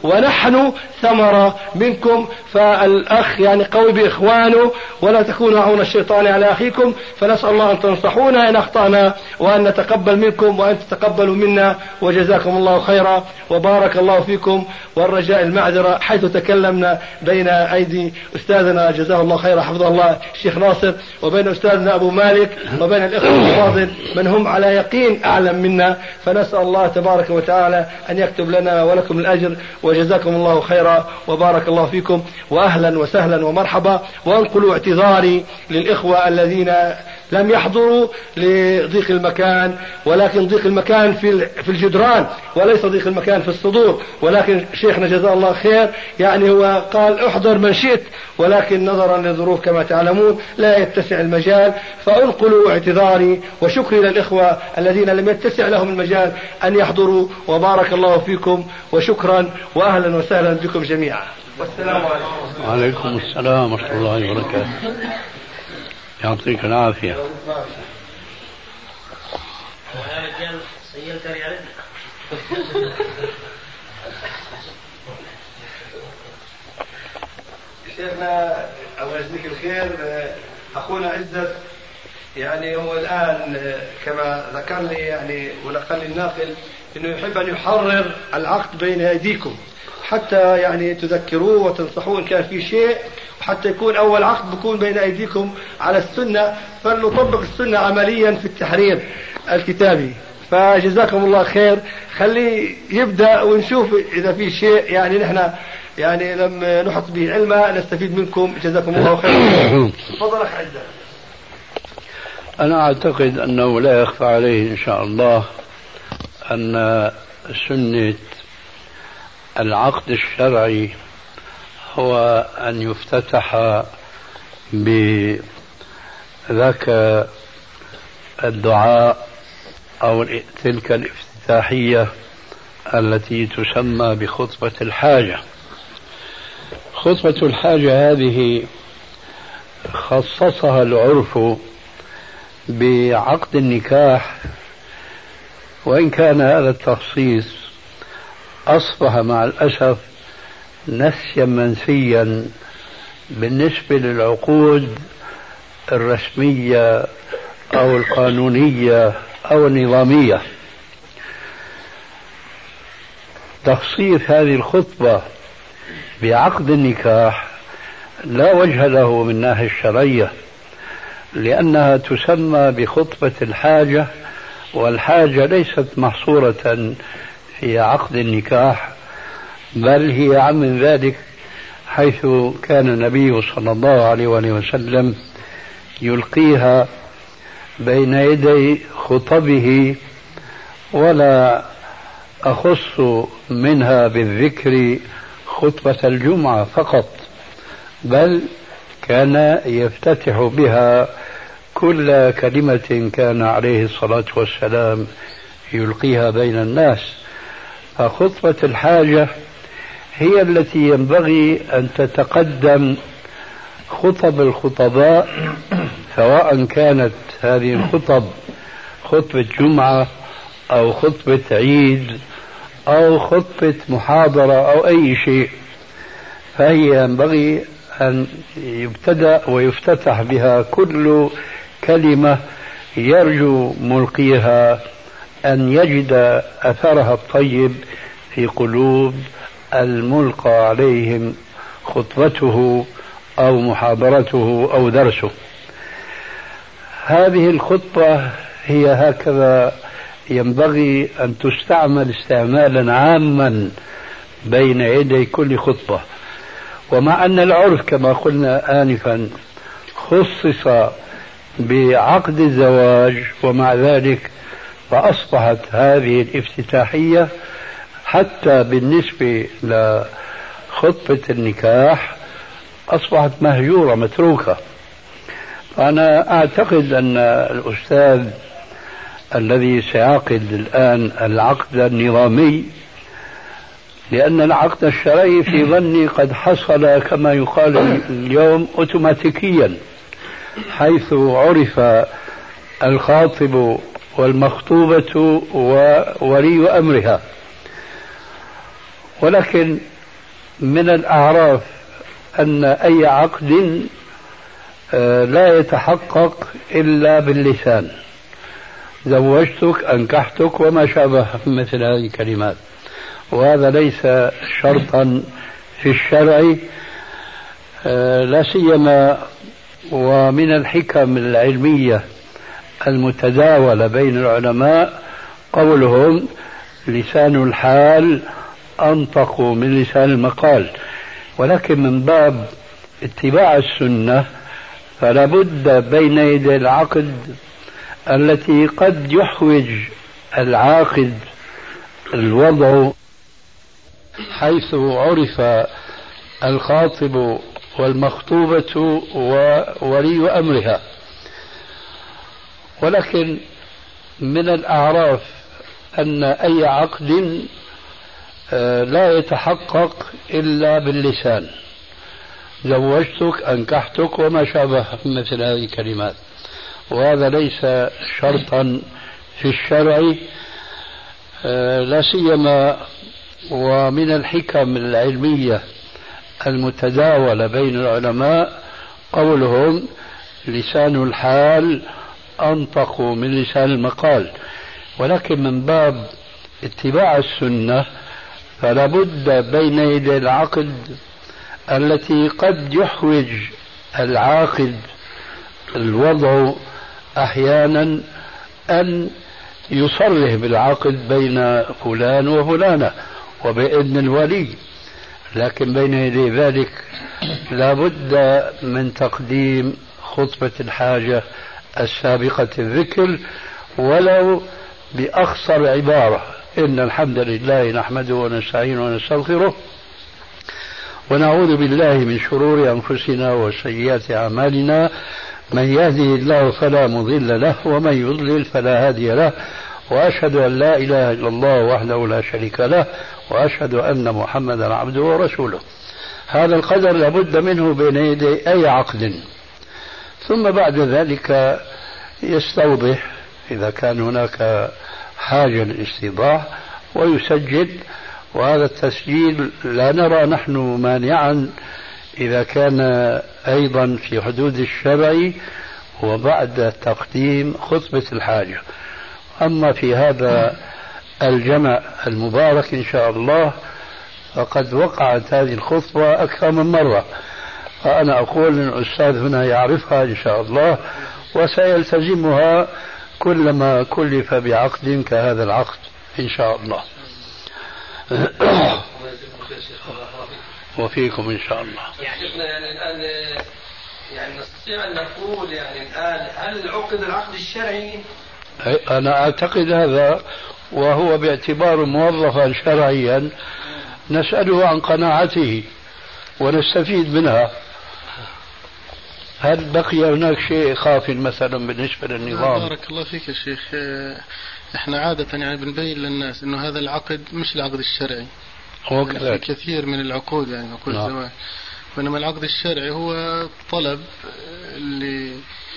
ونحن ثمرة منكم. فالأخ يعني قوي بإخوانه، ولا تكونوا عون الشيطان على أخيكم. فنسأل الله أن تنصحونا إن أخطأنا، وأن نتقبل منكم وأن تتقبلوا منا، وجزاكم الله خيرا وبارك الله فيكم. والرجاء المعذرة حيث تكلمنا بين أيدي أستاذنا جزاه الله خيرا حفظه الله الشيخ ناصر، وبين أستاذنا أبو مالك، وبين الإخوة الفاضل من هم على يقين أعلم منا. فنسأل الله تبارك وتعالى أن يكتب لنا ولكم الأجر، وجزاكم الله خيرا وبارك الله فيكم، وأهلا وسهلا ومرحبا. وانقلوا اعتذاري للإخوة الذين لم يحضروا لضيق المكان، ولكن ضيق المكان في الجدران، وليس ضيق المكان في الصدور. ولكن شيخنا جزاه الله خير يعني هو قال احضر من شئت، ولكن نظرا للظروف كما تعلمون لا يتسع المجال. فانقلوا اعتذاري وشكري للإخوة الذين لم يتسع لهم المجال أن يحضروا، وبارك الله فيكم وشكرا وأهلا وسهلا بكم جميعا، والسلام عليكم. وعليكم السلام ورحمة الله وبركاته. يعطيك العافية. يا رجال سيلتني عليك. شيخنا الله يجزيك الخير، أخونا عزت يعني هو الآن كما ذكر لي يعني ونقل لي الناقل أنه يحب أن يحرر العقد بين أيديكم حتى يعني تذكروه وتنصحوه إن كان في شيء، وحتى يكون أول عقد بيكون بين أيديكم على السنة، فلنطبق السنة عمليا في التحرير الكتابي. فجزاكم الله خير، خليه يبدأ ونشوف إذا في شيء يعني نحن يعني لم نحط به علما نستفيد منكم. جزاكم الله خير. تفضل أخ عزة. أنا أعتقد أنه لا يخفى عليه إن شاء الله أن سنة العقد الشرعي هو أن يفتتح بذاك الدعاء أو تلك الافتتاحية التي تسمى بخطبة الحاجة. خطبة الحاجة هذه خصصها العرف بعقد النكاح، وإن كان هذا التخصيص أصبح مع الأسف نسيا منسيا بالنسبة للعقود الرسمية أو القانونية أو النظامية. تخصيص هذه الخطبة بعقد النكاح لا وجه له من الناحية الشرعية، لأنها تسمى بخطبة الحاجة، والحاجة ليست محصورة في عقد النكاح، بل هي عم من ذلك، حيث كان النبي صلى الله عليه وسلم يلقيها بين يدي خطبه، ولا أخص منها بالذكر خطبة الجمعة فقط، بل كان يفتتح بها كل كلمة كان عليه الصلاة والسلام يلقيها بين الناس. فخطبة الحاجة هي التي ينبغي أن تتقدم خطب الخطباء، سواء كانت هذه الخطب خطبة جمعة أو خطبة عيد أو خطبة محاضرة أو أي شيء، فهي ينبغي أن يبتدأ ويفتتح بها كل كلمة يرجو ملقيها أن يجد أثرها الطيب في قلوب الملقى عليهم خطبته أو محاضرته أو درسه. هذه الخطبة هي هكذا ينبغي أن تستعمل استعمالا عاما بين يدي كل خطبة. ومع أن العرف كما قلنا آنفا خصص بعقد الزواج، ومع ذلك فأصبحت هذه الافتتاحية حتى بالنسبة لخطبة النكاح أصبحت مهجورة متروكة. أنا أعتقد أن الأستاذ الذي سيعقد الآن العقد النظامي، لأن العقد الشرعي في ظني قد حصل كما يقال اليوم أوتوماتيكيا، حيث عرف الخاطب والمخطوبة وولي أمرها. ولكن من الأعراف أن أي عقد لا يتحقق إلا باللسان، زوجتك، أنكحتك، وما شابه مثل هذه الكلمات، وهذا ليس شرطا في الشرع، لا سيما ومن الحكم العلمية المتداولة بين العلماء قولهم لسان الحال أنطق من لسان المقال. ولكن من باب اتباع السنة فلا بد بين يدي العقد التي قد يحوج العاقد الوضع، حيث عرف الخاطب والمخطوبة وولي أمرها. ولكن من الأعراف أن أي عقد لا يتحقق إلا باللسان، زوجتك، أنكحتك، وما شابه مثل هذه الكلمات، وهذا ليس شرطا في الشرع، لا سيما ومن الحكم العلمية المتداولة بين العلماء قولهم لسان الحال أنطق من لسان المقال. ولكن من باب اتباع السنة فلا بد بين يدي العقد التي قد يحوج العاقد الوضع أحيانا أن يصرح بالعقد بين فلان وفلانة وبإذن الولي، لكن بين يدي ذلك لا بد من تقديم خطبة الحاجة السابقة الذكر ولو بأخصر عبارة: إن الحمد لله نحمده ونستعينه ونستغفره ونعوذ بالله من شرور أنفسنا وسيئات أعمالنا، من يهده الله فلا مضل له ومن يضلل فلا هادي له، وأشهد أن لا إله إلا الله وحده لا شريك له، وأشهد أن محمدا عبده ورسوله. هذا القدر لابد منه بين يدي أي عقد. ثم بعد ذلك يستوضح إذا كان هناك حاجة للاستيضاح ويسجل، وهذا التسجيل لا نرى نحن مانعا إذا كان أيضا في حدود الشرع وبعد تقديم خطبة الحاجة. أما في هذا الجمع المبارك إن شاء الله فقد وقعت هذه الخطبة أكثر من مرة، فأنا أقول أن الأستاذ هنا يعرفها إن شاء الله وسيلتزمها كلما كلف بعقد كهذا العقد إن شاء الله. وفيكم إن شاء الله. يعني الآن يعني نستطيع أن نقول يعني الآن هل العقد الشرعي؟ أنا أعتقد هذا، وهو باعتبار موظفا شرعيا نسأله عن قناعته ونستفيد منها. هل بقي هناك شيء خاف مثلا بالنسبة للنظام؟ بارك الله فيك يا شيخ. احنا عادة يعني بنبين للناس انه هذا العقد مش العقد الشرعي، هو في كثير من العقود يعني عقود الزواج، بينما العقد الشرعي هو طلب اللي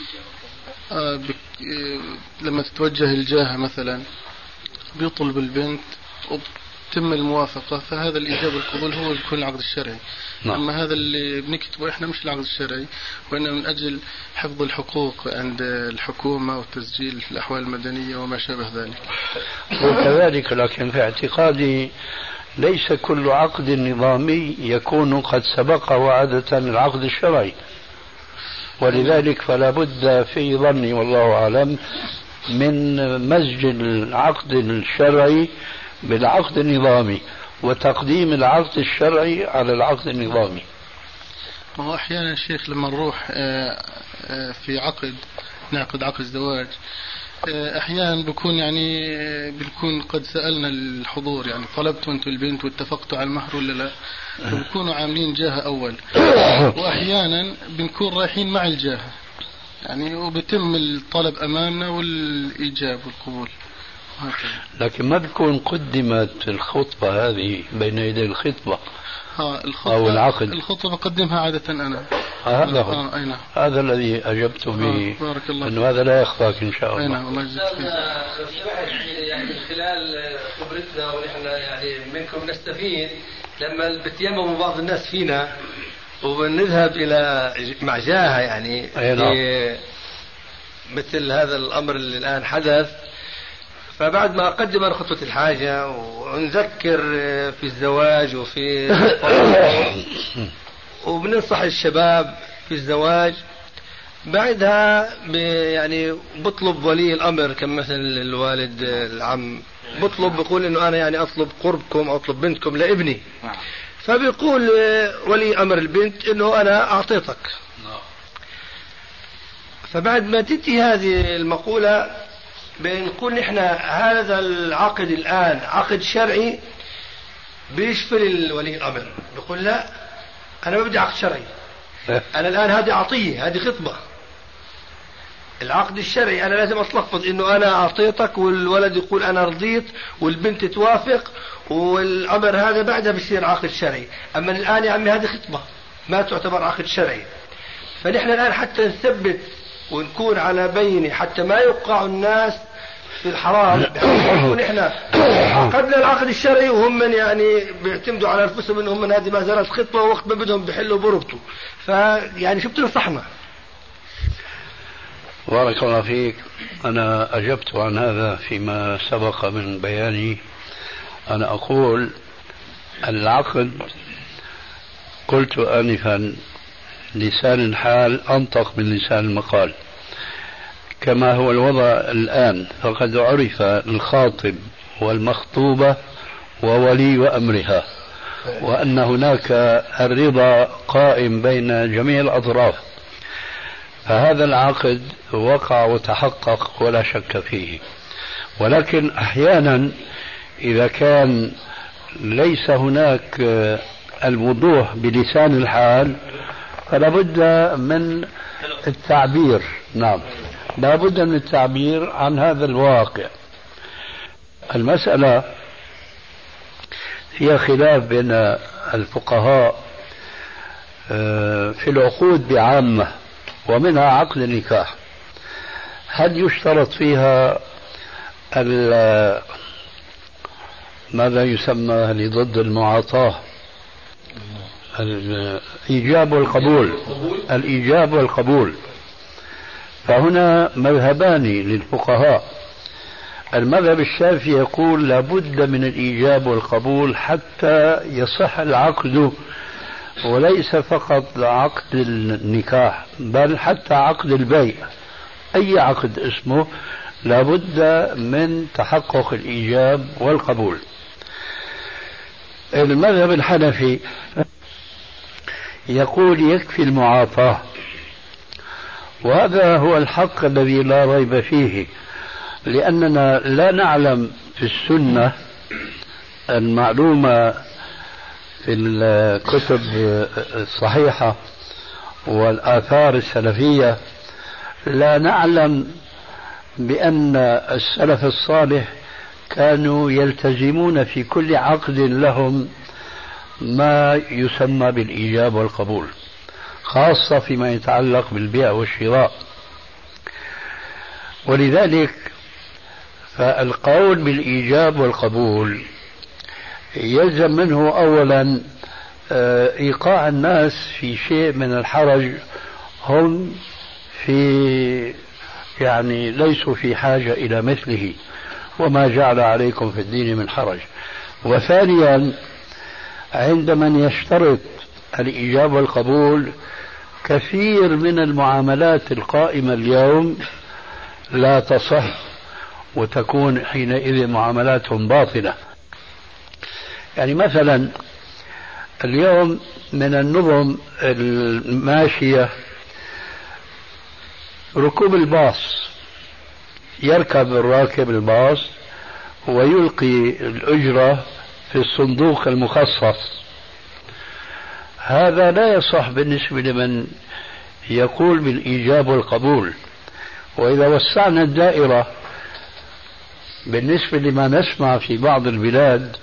لما تتوجه الجهة مثلا بيطلب البنت وتم الموافقة، فهذا الإيجاب والقبول هو يكون العقد الشرعي. أما هذا اللي بنكتبه إحنا مش العقد الشرعي، وإنما من أجل حفظ الحقوق عند الحكومة وتسجيل الأحوال المدنية وما شابه ذلك. وكذلك لكن في اعتقادي ليس كل عقد نظامي يكون قد سبقه عادة العقد الشرعي، ولذلك فلا بد في ظني والله أعلم من مزج العقد الشرعي بالعقد النظامي وتقديم العقد الشرعي على العقد النظامي. هو أحيانا شيخ لما نروح في عقد نعقد عقد زواج أحيانا بكون يعني بنكون قد سألنا الحضور، يعني طلبتوا أنتوا البنت واتفقتوا على المهر ولا لا، فبكونوا عاملين جاهة أول، وأحيانا بنكون رايحين مع الجاهة يعني وبتم الطلب أمامنا والإيجاب والقبول. لكن ما بتكون قدمت الخطبة هذه بين يدي الخطبة أو العقد؟ الخطبة بقدمها عادة أنا. هذا هو هذا الذي أجبت به، أنه هذا لا يخفاك إن شاء الله. الله يجزيك يعني من خلال خبرتنا ونحن يعني منكم نستفيد، لما بتيمموا بعض الناس فينا وبنذهب إلى معجاها يعني مثل هذا الأمر اللي الآن حدث، فبعد ما قدم خطبة الحاجة ونذكر في الزواج وفي وبننصح الشباب في الزواج، بعدها يعني بطلب ولي الأمر كمثل الوالد العم بطلب بيقول إنه أنا يعني أطلب قربكم أو أطلب بنتكم لابني، فبيقول ولي أمر البنت إنه أنا أعطيتك. فبعد ما تنتهي هذه المقولة بنقول نحن هذا العقد الآن عقد شرعي بيشفل ولي الأمر، بيقول لا أنا ما بدي عقد شرعي، أنا الآن هذه عطية، هذه خطبة. العقد الشرعي أنا لازم أتلفظ إنه أنا أعطيتك والولد يقول أنا رضيت والبنت توافق والأمر هذا بعدها بيصير عقد شرعي. أما الآن يا عمي هذه خطبة ما تعتبر عقد شرعي. فنحن الآن حتى نثبت ونكون على بينة حتى ما يوقع الناس في الحرام ونحن عقدنا العقد الشرعي وهم من يعني بيعتمدوا على أنفسهم إنهم من هذه ما زالت خطبة ووقت ما بدهم بيحلوا بربطوا. فيعني شو بتنصحنا؟ بارك الله فيك. أنا أجبت عن هذا فيما سبق من بياني. أنا أقول العقد قلت آنفا لسان الحال أنطق من لسان المقال، كما هو الوضع الآن، فقد عرف الخاطب والمخطوبة وولي أمرها، وأن هناك الرضا قائم بين جميع الأطراف، فهذا العقد وقع وتحقق ولا شك فيه. ولكن أحيانا إذا كان ليس هناك الوضوح بلسان الحال فلا بد من التعبير. نعم، لا بد من التعبير عن هذا الواقع. المسألة فيها خلاف بين الفقهاء في العقود بعامة، ومنها عقد النكاح. هل يشترط فيها ماذا يسمى لضد المعاطاة؟ الإيجاب والقبول. الإيجاب والقبول. فهنا مذهبان للفقهاء. المذهب الشافعي يقول لابد من الإيجاب والقبول حتى يصح العقد، وليس فقط عقد النكاح بل حتى عقد البيع، أي عقد اسمه لابد من تحقق الإيجاب والقبول. المذهب الحنفي يقول يكفي المعاطاة، وهذا هو الحق الذي لا ريب فيه، لأننا لا نعلم في السنة المعلومة في الكتب الصحيحة والآثار السلفية، لا نعلم بأن السلف الصالح كانوا يلتزمون في كل عقد لهم ما يسمى بالإيجاب والقبول، خاصة فيما يتعلق بالبيع والشراء. ولذلك فالقول بالإيجاب والقبول يلزم منه أولا إيقاع الناس في شيء من الحرج هم في يعني ليسوا في حاجة إلى مثله، وما جعل عليكم في الدين من حرج. وثانيا عند من يشترط الإيجاب والقبول كثير من المعاملات القائمة اليوم لا تصح، وتكون حينئذ معاملاتهم باطلة. يعني مثلا اليوم من النظم الماشية ركوب الباص، يركب الراكب الباص ويلقي الأجرة في الصندوق المخصص. هذا لا يصح بالنسبة لمن يقول بالإيجاب والقبول. وإذا وسعنا الدائرة بالنسبة لما نسمع في بعض البلاد،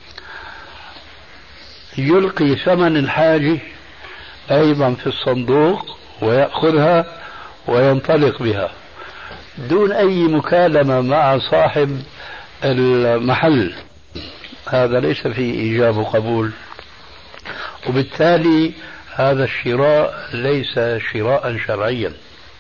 يلقي ثمن الحاجة أيضا في الصندوق ويأخذها وينطلق بها دون أي مكالمة مع صاحب المحل. هذا ليس فيه إيجاب وقبول. وبالتالي هذا الشراء ليس شراء شرعيا.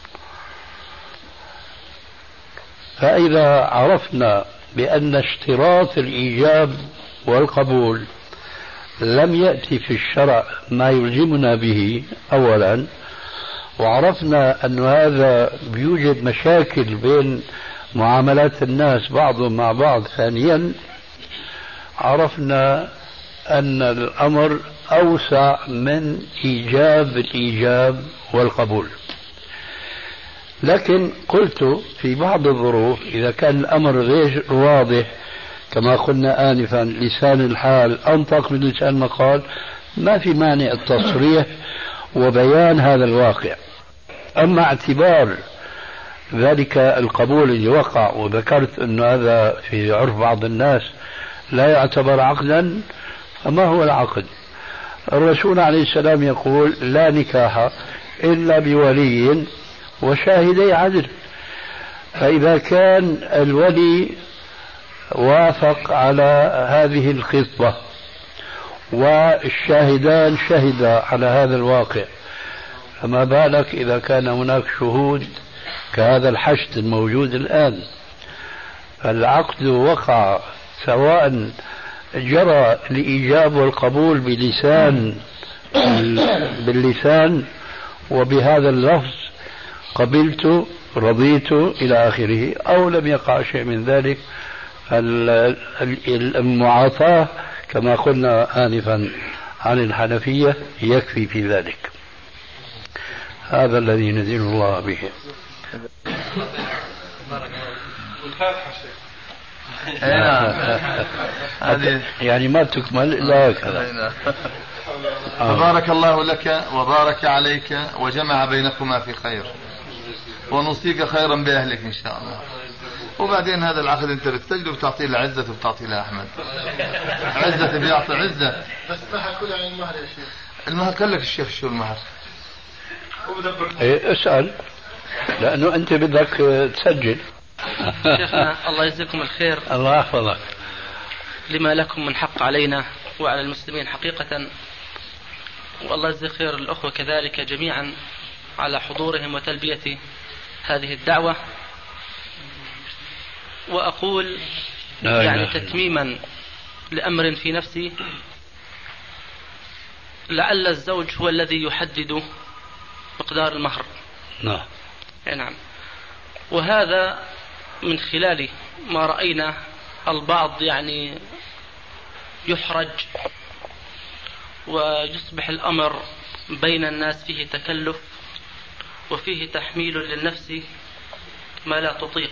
فإذا عرفنا بأن اشتراط الإيجاب والقبول لم يأتي في الشرع ما يلزمنا به أولا، وعرفنا أن هذا بيوجد مشاكل بين معاملات الناس بعضهم مع بعض ثانيا، عرفنا أن الأمر أوسع من إيجاب الإيجاب والقبول. لكن قلت في بعض الظروف إذا كان الأمر غير واضح كما قلنا آنفا، لسان الحال أنطق من لسان المقال، ما في مانع التصريح وبيان هذا الواقع. أما اعتبار ذلك القبول اللي وقع، وذكرت أن هذا في عرف بعض الناس لا يعتبر عقدا، فما هو العقد؟ الرسول عليه السلام يقول لا نكاح إلا بولي وشاهدي عدل. فإذا كان الولي وافق على هذه الخطبة والشاهدان شهدا على هذا الواقع، فما بالك إذا كان هناك شهود كهذا الحشد الموجود الآن؟ فالعقد وقع سواء جرى الإيجاب والقبول باللسان وبهذا اللفظ قبلت رضيت إلى آخره، أو لم يقع شيء من ذلك. المعاطاة كما قلنا آنفا عن الحنفية يكفي في ذلك. هذا الذي ندين الله به. يعني ما تكمل إلا هكذا. فبارك الله لك وبارك عليك وجمع بينكما في خير، ونوصيك خيرا بأهلك إن شاء الله. وبعدين هذا العقد أنت بتسجله وبتعطيه لعزة وبتعطيه لأحمد. عزة بيعطي عزة. بس ما كل عن المهر يا شيخ. المهر قال لك الشيخ شو المهر؟ اسأل، لأنه أنت بدك تسجل. شيخنا الله يجزيكم الخير. الله يحفظك. لما لكم من حق علينا وعلى المسلمين حقيقة، والله يجزي خير الأخوة كذلك جميعا على حضورهم وتلبية هذه الدعوة. وأقول يعني تتميما لأمر في نفسي، لعل الزوج هو الذي يحدد مقدار المهر. نعم. وهذا من خلال ما رأينا البعض يعني يحرج ويصبح الأمر بين الناس فيه تكلف وفيه تحميل للنفس ما لا تطيق.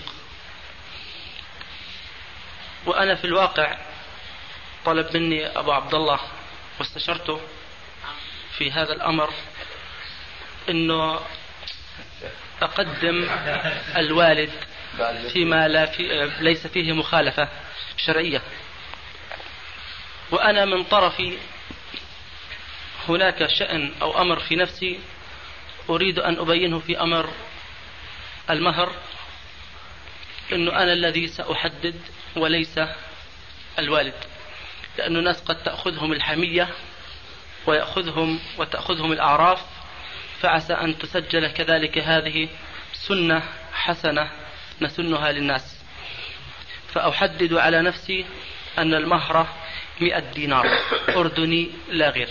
وأنا في الواقع طلب مني أبو عبد الله واستشرته في هذا الأمر أنه أقدم الوالد فيما ليس فيه مخالفة شرعية، وأنا من طرفي هناك شأن أو أمر في نفسي أريد أن أبينه في أمر المهر، أنه أنا الذي سأحدد وليس الوالد، لأن الناس قد تأخذهم الحمية وتأخذهم الأعراف، فعسى أن تسجل كذلك هذه سنة حسنة نسنها للناس. فأحدد على نفسي أن المهر 100 دينار أردني لا غير.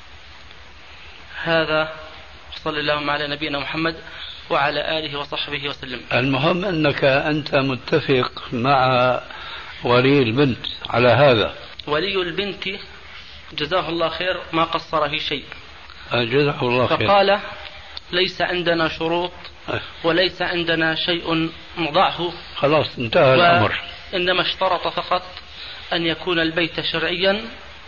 هذا صلى الله على نبينا محمد وعلى آله وصحبه وسلم. المهم أنك أنت متفق مع ولي البنت على هذا. ولي البنت جزاه الله خير ما قصر في شيء، جزاه الله خير. فقال ليس عندنا شروط وليس عندنا شيء نضعه، خلاص انتهى الأمر. إنما اشترط فقط أن يكون البيت شرعيا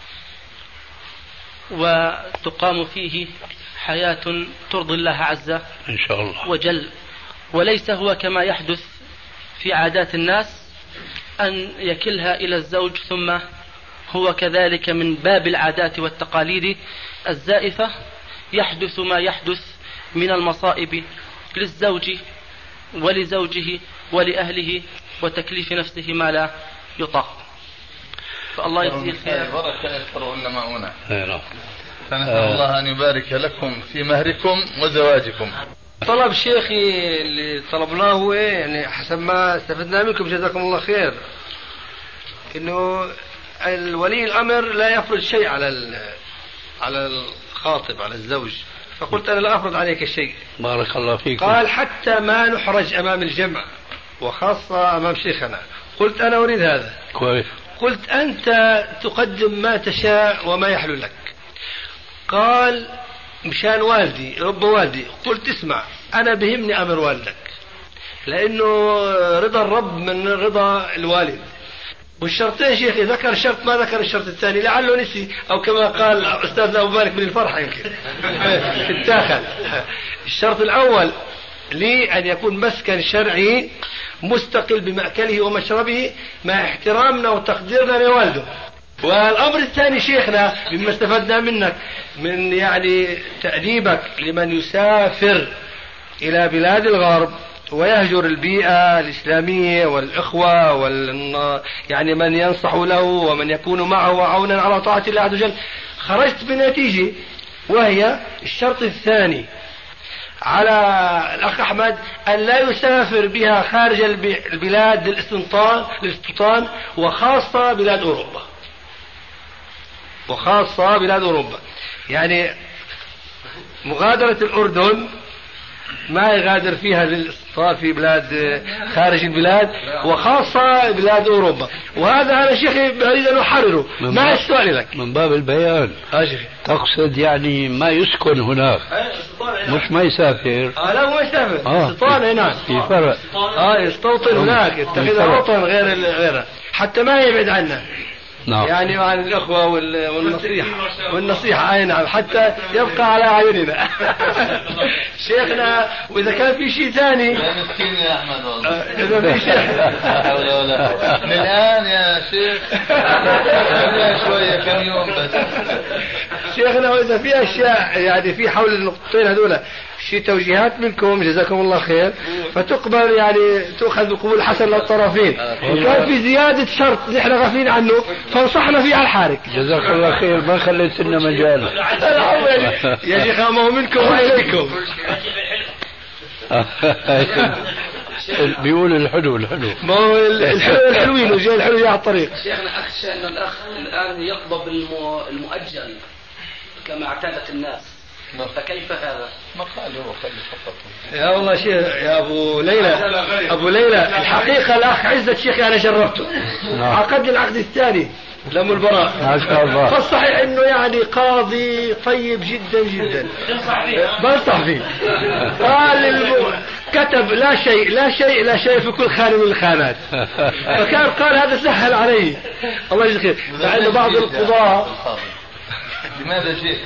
وتقام فيه حياة ترضي الله عز إن شاء الله وجل، وليس هو كما يحدث في عادات الناس أن يكلها إلى الزوج ثم هو كذلك من باب العادات والتقاليد الزائفة يحدث ما يحدث من المصائب للزوج ولزوجه ولأهله وتكليف نفسه ما لا يطاق. فالله يجزيه الخير. فنسأل الله أن يبارك لكم في مهركم وزواجكم. طلب شيخي اللي طلبناه هو يعني حسب ما استفدنا منكم جزاكم الله خير، انه الولي الامر لا يفرض شيء على الخاطب على الزوج، فقلت انا لا افرض عليك شيء. بارك الله فيكم. قال حتى ما نحرج امام الجمع وخاصة امام شيخنا. قلت انا اريد هذا. كويس. قلت انت تقدم ما تشاء وما يحلو لك. قال مشان والدي رب والدي. قلت اسمع انا بهمني امر والدك، لانه رضا الرب من رضا الوالد. والشرطين شيخي ذكر شرط ما ذكر الشرط الثاني، لعله نسي او كما قال استاذنا ابو مالك من الفرحه يمكن اتاخذ. الشرط الاول لي ان يكون مسكن شرعي مستقل بمأكله ومشربه مع احترامنا وتقديرنا لوالده. والامر الثاني شيخنا مما استفدنا منك من يعني تأديبك لمن يسافر الى بلاد الغرب ويهجر البيئة الإسلامية والإخوة يعني من ينصح له ومن يكون معه عونا على طاعة الله عز وجل، خرجت بنتيجة وهي الشرط الثاني على الأخ أحمد أن لا يسافر بها خارج البلاد للاستيطان وخاصة بلاد أوروبا. يعني مغادرة الأردن ما يغادر فيها للاستيطان في بلاد خارج البلاد وخاصة بلاد أوروبا. وهذا أنا شيخي أريد أن أحرره مع السؤال لك من باب البيان. تقصد يعني ما يسكن هناك مش ما يسافر. لا ما يسافر استيطان هناك في فرق. يستوطن هناك يتخذ وطن غيره حتى ما يبعد عنا. نعم. يعني عن الأخوة والنصيحة أي نعم حتى يبقى على أعيننا. شيخنا وإذا كان في شيء ثاني يا مسكين يا أحمد والله إذا في شيء من الآن يا شيخ شوية كم يوم بس. شيخنا وإذا في أشياء يعني في حول النقطتين هذولا شيء توجيهات منكم جزاكم الله خير فتقبل يعني تؤخذ بقبول حسن للطرفين. وكان في زيادة شرط نحن غافلين عنه فانصحنا فيه على الحارك. جزاك الله خير ما خليت لنا مجال. يا شيخ ما هو منكم وإليكم. بيقول الحلو ما هو الحلوين وجاي الحلو على الطريق. شيخنا أخشى أن الأخ الآن يطلب المؤجل كما اعتادت الناس، فكيف هذا؟ ما قال هو خلي فقط. يا والله شيخ يا أبو ليلى الحقيقة الأخ عزة شيخي أنا جربته عقد العقد الثاني لم البراء ما شاء الله. فالصحيح انه يعني قاضي طيب جدا بنصح فيه. قال كتب لا شيء في كل خانة من الخانات. فكان قال هذا سهل علي الله يجزيه خير. مع انه بعض القضاة لماذا جئت؟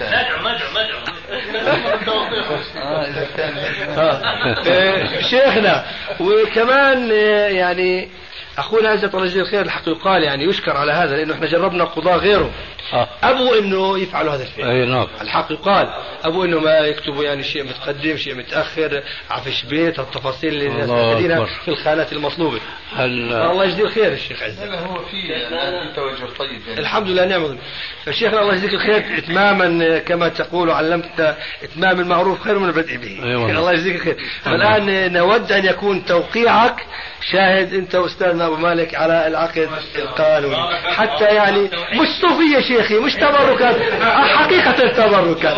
شيخنا وكمان يعني أخونا عزة الله يجزيه الخير الحقيقة قال يعني يشكر على هذا لأنه احنا جربنا قضاة غيره أبو إنه يفعلوا هذا الشيء. أي نعم. الحقيقة قال أبو إنه ما يكتبوا يعني شيء متقدم شيء متأخر عفش بيت التفاصيل اللي الناس محتاجينها في الخانات المطلوبة. الله يجزيه الخير الشيخ عزة. هو في توجه طيب يعني. الحمد لله نعم. فالشيخنا الله يجزيك الخير إتماما كما تقول وعلمت إتمام المعروف خير من البدء به. الله يجزيك الخير. الآن نود أن يكون توقيعك شاهد أنت وأستاذنا أبو مالك على العقد القانوني حتى يعني مش صوفية شيخي مش تبركات حقيقة تبركات.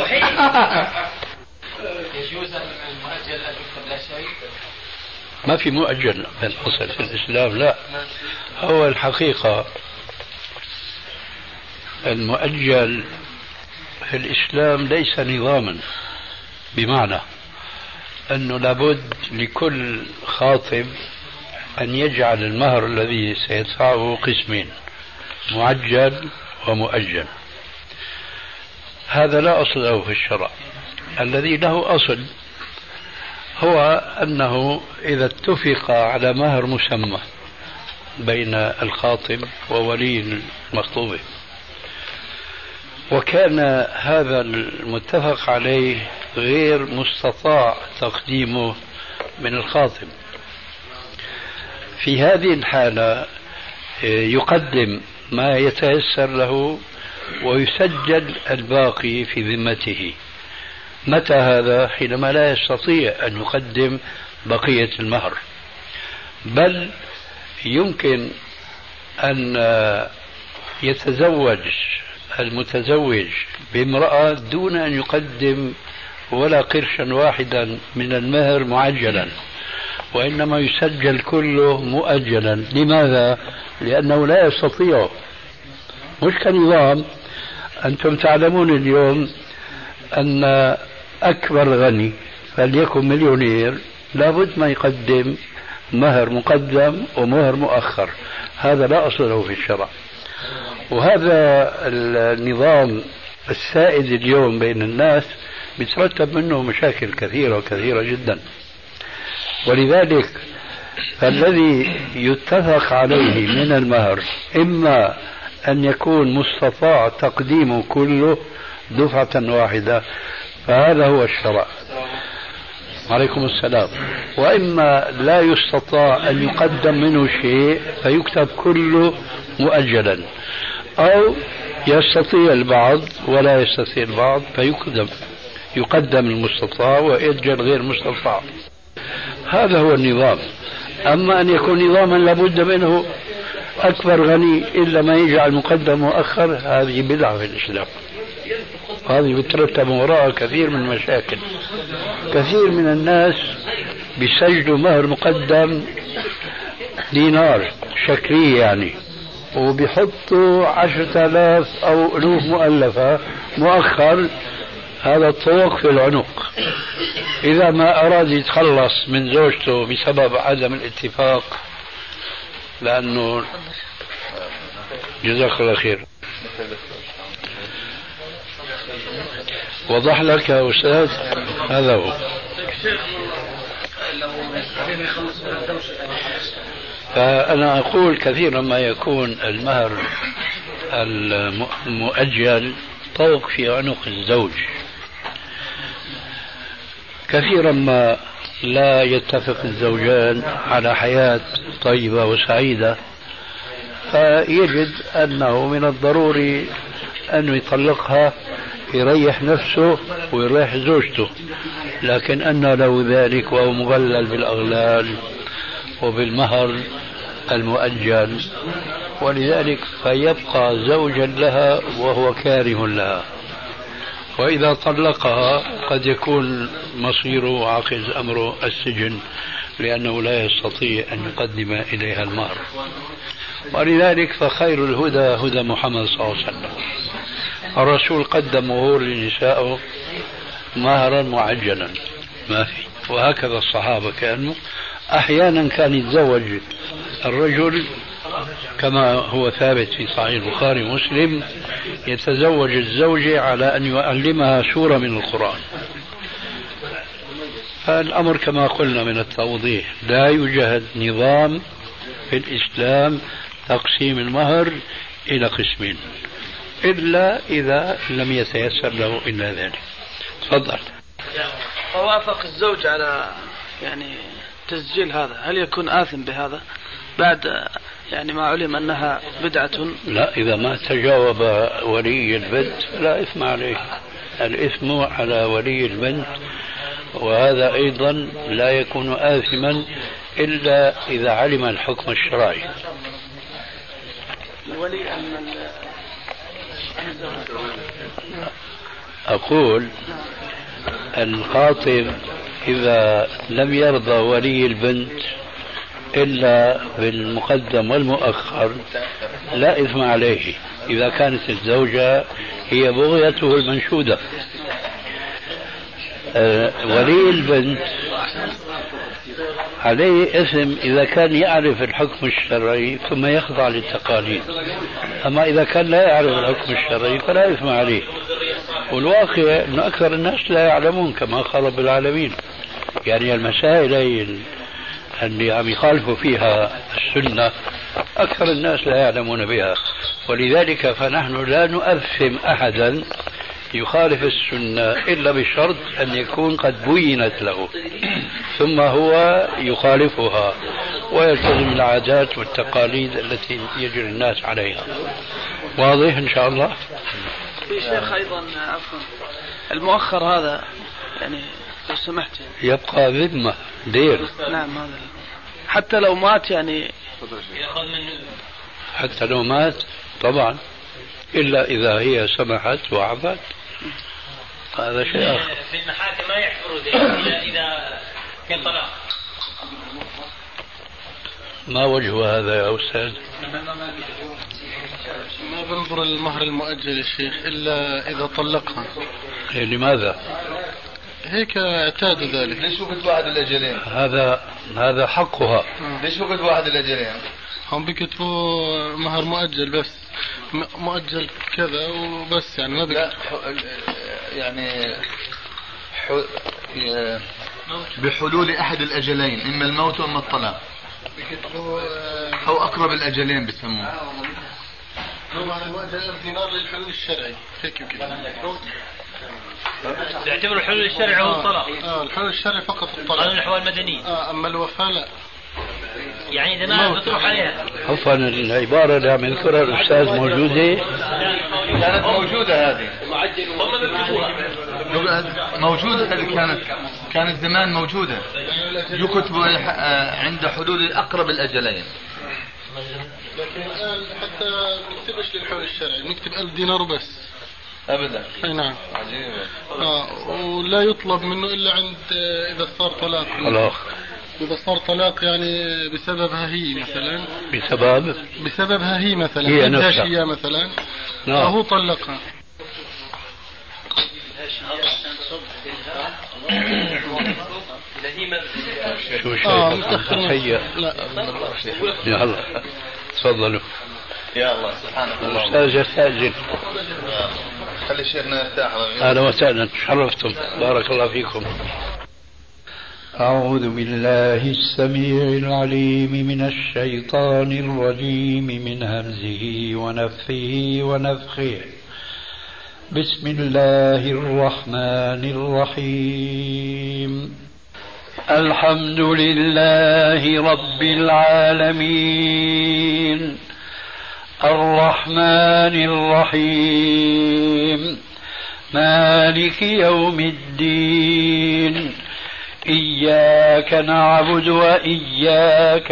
يجوز المؤجل أن يكتب لا شيء؟ ما في مؤجل بالأصل في الإسلام لا. هو الحقيقة المؤجل في الإسلام ليس نظاما، بمعنى أنه لابد لكل خاطب أن يجعل المهر الذي سيدفعه قسمين، معجل ومؤجل. هذا لا أصل له في الشرع. الذي له أصل هو أنه إذا اتفق على مهر مسمى بين الخاطب وولي المخطوبة وكان هذا المتفق عليه غير مستطاع تقديمه من الخاطب، في هذه الحالة يقدم ما يتيسر له ويسجل الباقي في ذمته. متى هذا؟ حينما لا يستطيع أن يقدم بقية المهر، بل يمكن أن يتزوج المتزوج بامرأة دون أن يقدم ولا قرشا واحدا من المهر معجلا، وإنما يسجل كله مؤجلا. لماذا؟ لأنه لا يستطيع. مش كنظام. أنتم تعلمون اليوم أن أكبر غني فليكن مليونير لابد ما يقدم مهر مقدم ومهر مؤخر. هذا لا أصل له في الشرع، وهذا النظام السائد اليوم بين الناس بيترتب منه مشاكل كثيرة وكثيرة جدا. ولذلك فالذي يتفق عليه من المهر إما أن يكون مستطاع تقديمه كله دفعة واحدة، فهذا هو الشرع. عليكم السلام. وإما لا يستطاع أن يقدم منه شيء فيكتب كله مؤجلا، أو يستطيع البعض ولا يستطيع البعض فيقدم المستطاع ويؤجل غير المستطاع. هذا هو النظام. أما أن يكون نظاما لابد منه أكبر غني إلا ما يجعل مقدم مؤخر، هذه بدعة في الإسلام. هذه بترتب وراءها كثير من المشاكل. كثير من الناس بيسجلوا مهر مقدم دينار شكلية يعني، وبيحطوا 10,000 أو ألوف مؤلفة مؤخر. هذا طوق في العنق. إذا ما أراد يتخلص من زوجته بسبب عدم الاتفاق، لأنه جزاك الله خير. وضح لك يا أستاذ. هذا هو. فأنا أقول كثيرا ما يكون المهر المؤجل طوق في عنق الزوج. كثيرا ما لا يتفق الزوجان على حياة طيبة وسعيدة، فيجد أنه من الضروري أنه يطلقها يريح نفسه ويريح زوجته، لكن أن له ذلك وهو مغلل بالأغلال وبالمهر المؤجل، ولذلك فيبقى زوجا لها وهو كاره لها. وإذا طلقها قد يكون مصيره عاقز أمره السجن، لأنه لا يستطيع أن يقدم إليها المهر. ولذلك فخير الهدى هدى محمد صلى الله عليه وسلم. الرسول قدم مهور لنسائه مهرا معجلا ما في، وهكذا الصحابة كانوا. أحيانا كان يتزوج الرجل كما هو ثابت في صحيح البخاري ومسلم، يتزوج الزوجة على أن يعلمها سورة من القرآن. فالأمر كما قلنا من التوضيح، لا يوجد نظام في الإسلام تقسيم المهر إلى قسمين إلا إذا لم يتيسر له إلا ذلك. تفضل. ووافق الزوج على تسجيل هذا، هل يكون آثم بهذا بعد ما علم أنها بدعة؟ لا، إذا ما تجاوب ولي البنت لا إثم عليه. الإثم على ولي البنت، وهذا أيضا لا يكون آثما إلا إذا علم الحكم الشرعي. أقول الخاطب إذا لم يرضى ولي البنت إلا بالمقدم والمؤخر لا إثم عليه إذا كانت الزوجة هي بغيته المنشودة. ولي البنت عليه إثم إذا كان يعرف الحكم الشرعي ثم يخضع للتقاليد، أما إذا كان لا يعرف الحكم الشرعي فلا إثم عليه. والواقع أن أكثر الناس لا يعلمون كما قال رب العالمين. المسائل اللي عم يخالفوا فيها السنة أكثر الناس لا يعلمون بها، ولذلك فنحن لا نؤثم أحدا يخالف السنة إلا بشرط أن يكون قد بينت له ثم هو يخالفها، ويلتزم العادات والتقاليد التي يجري الناس عليها. واضح إن شاء الله. في شيخ أيضا عفوا المؤخر هذا يعني لو سمحت يبقى ذمة دير. نعم هذا حتى لو مات يعني حتى لو مات طبعا، إلا إذا هي سمحت وعفت هذا شيء آخر. في المحاكم ما يحفروا إلا إذا كان طلاق. ما وجه هذا يا أستاذ؟ ما بنظر المهر المؤجل يا شيخ إلا إذا طلقها. لماذا؟ هيك اعتادوا ذلك. ليش وقت واحد الأجلين؟ هذا حقها. ليش وقت واحد الأجلين؟ هم بيكتبوا مهر مؤجل بس مؤجل كذا وبس يعني ما لا يعني بحلول أحد الأجلين إما الموت وإما الطلاق أو أقرب الأجلين بسموه. هو المؤجل دينار للحلول الشرعي هيك يمكن. تعتبر الحلول الشرعي هو الطلاق. الحلول الشرعي فقط الطلاق. قانون الأحوال المدنية. أما الوفاة لا. يعني إذا ما بتروح عليها. عفوا العبارة اللي عم يذكرها الأستاذ موجودة؟ كانت موجودة هذه. موجودة هذه كانت زمان موجودة. يكتب عند حدود أقرب الأجلين. لكن الآن حتى ما نكتبش للحول الشرعي نكتب 1000 دينار بس. أبدا. أي نعم. عجيبة. ولا يطلب منه إلا عند إذا صار طلاق. خلاص. إذا صار طلاق يعني بسببها هي مثلا. بسببها هي مثلا. هي نفسها. هي مثلا. نعم. هو طلقها. شو شيء سيء. لا. يلا تفضلوا. يا الله سبحانك الله. أستاذ يستأذن. خلي شيخنا يرتاح. أهلا وسهلا شرفتم بارك الله فيكم. أعوذ بالله السميع العليم من الشيطان الرجيم من همزه ونفخه ونفخه. بسم الله الرحمن الرحيم. الحمد لله رب العالمين الرحمن الرحيم مالك يوم الدين إياك نعبد وإياك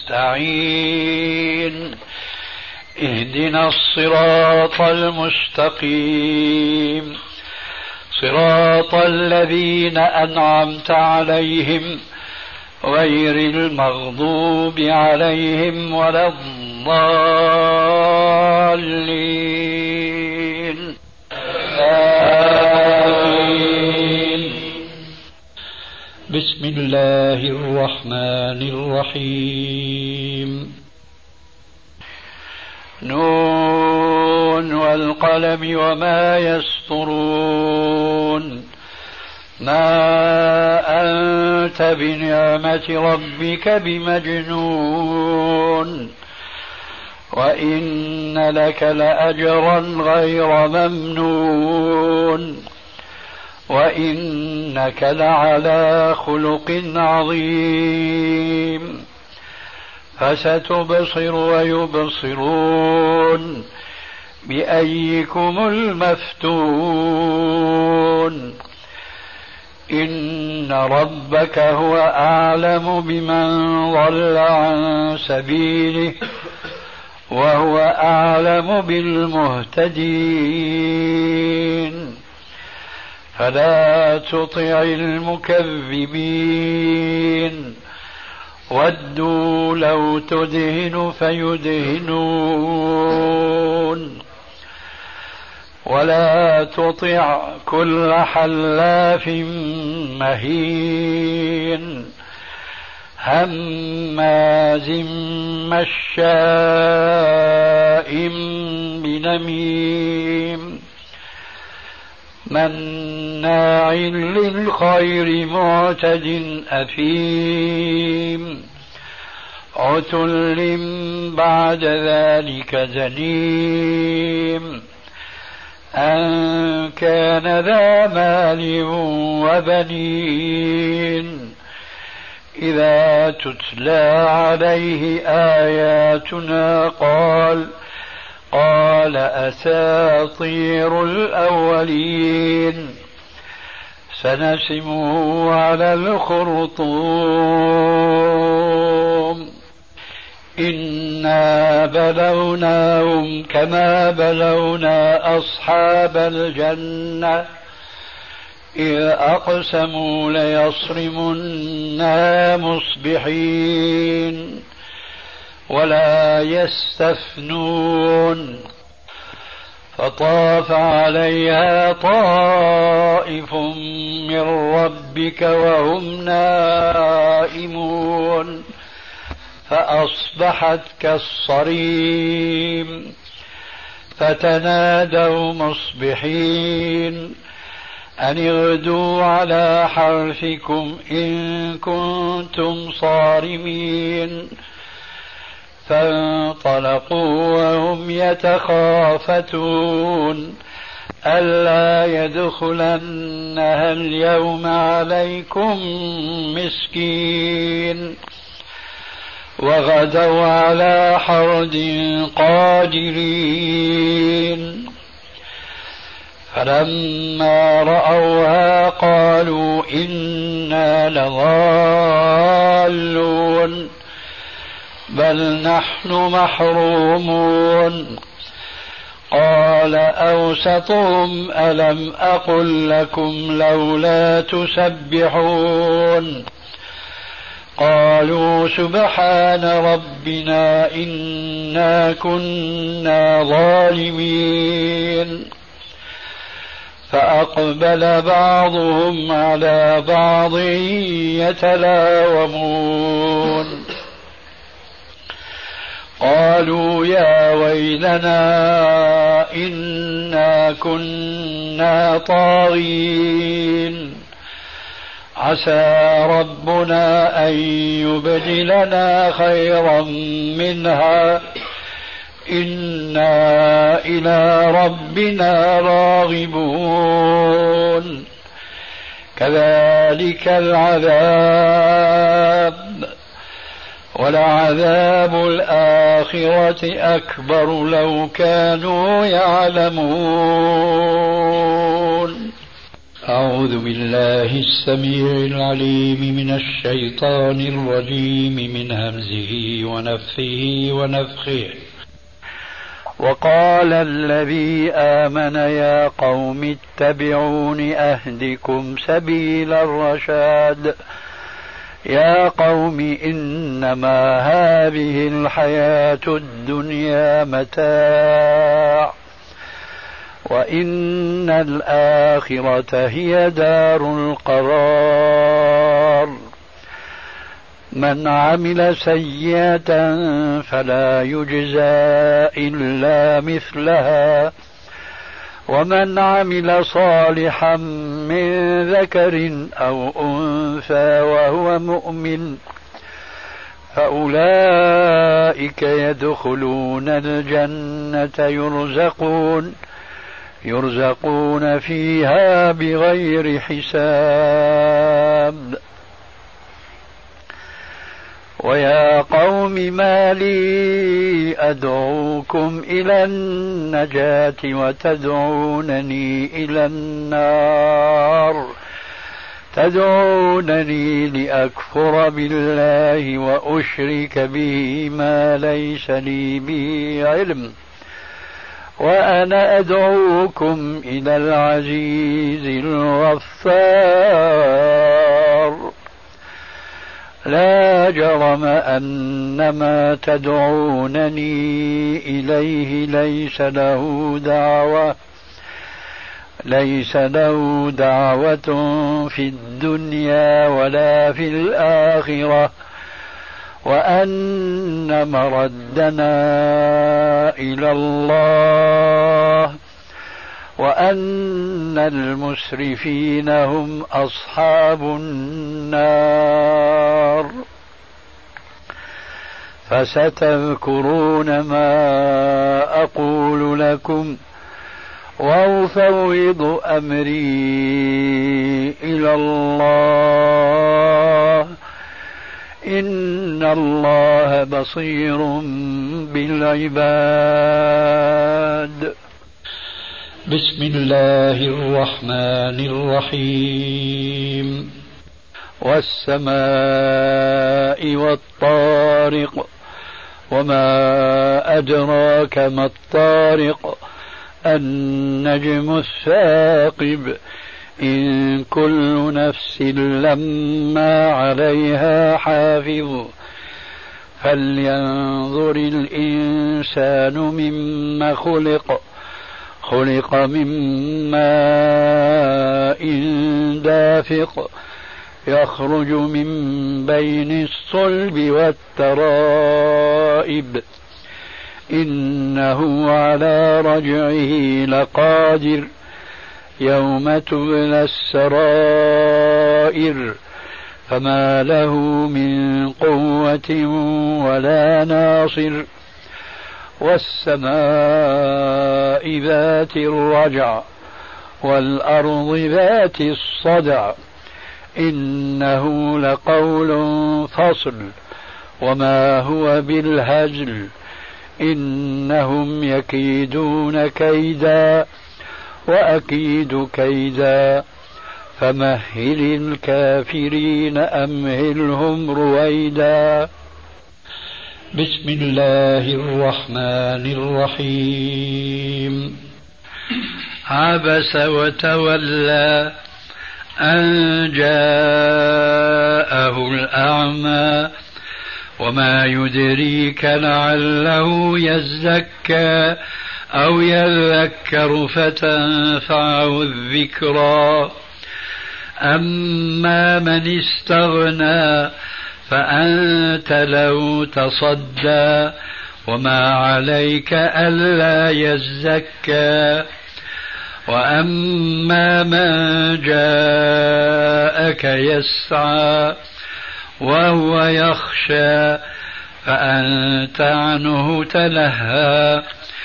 نستعين اهدنا الصراط المستقيم صراط الذين أنعمت عليهم غير المغضوب عليهم ولا الضالين آمين. بسم الله الرحمن الرحيم نون والقلم وما يسطرون ما أنت بنعمة ربك بمجنون وإن لك لأجرا غير ممنون وإنك لعلى خلق عظيم فستبصر ويبصرون بأيكم المفتون إن ربك هو أعلم بمن ضل عن سبيله وهو أعلم بالمهتدين فلا تطع المكذبين ودوا لو تدهن فيدهنون ولا تطع كل حلاف مهين هماز مشاء بنميم مناع للخير معتد أثيم عتل بعد ذلك زنيم أن كان ذا مال وبنين إذا تتلى عليه آياتنا قال أساطير الأولين سنسمه على الخرطوم إنا بلوناهم كما بلونا أصحاب الجنة إذ أقسموا ليصرمنها مصبحين ولا يستثنون فطاف عليها طائف من ربك وهم نائمون فأصبحت كالصريم فتنادوا مصبحين أن اغدوا على حرثكم إن كنتم صارمين فانطلقوا وهم يتخافتون ألا يدخلنها اليوم عليكم مسكين وغدوا على حرد قادرين فلما رأوها قالوا إنا لضالون بل نحن محرومون قال أوسطهم ألم أقل لكم لولا تسبحون قالوا سبحان ربنا إنا كنا ظالمين فأقبل بعضهم على بعض يتلاومون قالوا يا ويلنا إنا كنا طاغين عسى ربنا أن يبدلنا خيرا منها إنا إلى ربنا راغبون كذلك العذاب ولعذاب الآخرة أكبر لو كانوا يعلمون. أعوذ بالله السميع العليم من الشيطان الرجيم من همزه ونفثه ونفخه. وقال الذي آمن يا قوم اتبعون أهدكم سبيل الرشاد يا قوم إنما هذه الحياة الدنيا متاع وإن الآخرة هي دار القرار من عمل سيئة فلا يجزى إلا مثلها ومن عمل صالحا من ذكر أو أنثى وهو مؤمن فأولئك يدخلون الجنة يرزقون فيها بغير حساب. ويا قوم ما لي أدعوكم إلى النجاة وتدعونني إلى النار تدعونني لأكفر بالله وأشرك به ما ليس لي به علم وأنا أدعوكم إلى العزيز الغفار لا جرم أن ما تدعونني إليه ليس له دعوة في الدنيا ولا في الآخرة وأن مردنا إلى الله وأن المسرفين هم أصحاب النار. فستذكرون ما أقول لكم وأفوض أمري إلى الله إن الله بصير بالعباد. بسم الله الرحمن الرحيم. والسماء والطارق وما أدراك ما الطارق النجم الثاقب إن كل نفس لما عليها حافظ فلينظر الإنسان مما خلق من ماء دافق يخرج من بين الصلب والترائب إنه على رجعه لقادر يوم تبلى السرائر فما له من قوة ولا ناصر. والسماء ذات الرجع والأرض ذات الصدع إنه لقول فصل وما هو بالهزل إنهم يكيدون كيدا وأكيد كيدا فمهل الكافرين أمهلهم رويدا. بسم الله الرحمن الرحيم. عبس وتولى أن جاءه الأعمى وما يدريك لعله يزكى أو يذكر فتنفعه الذكرى أما من استغنى فأنت له تصدى وما عليك ألا يزكى وأما من جاءك يسعى وهو يخشى فأنت عنه تلهى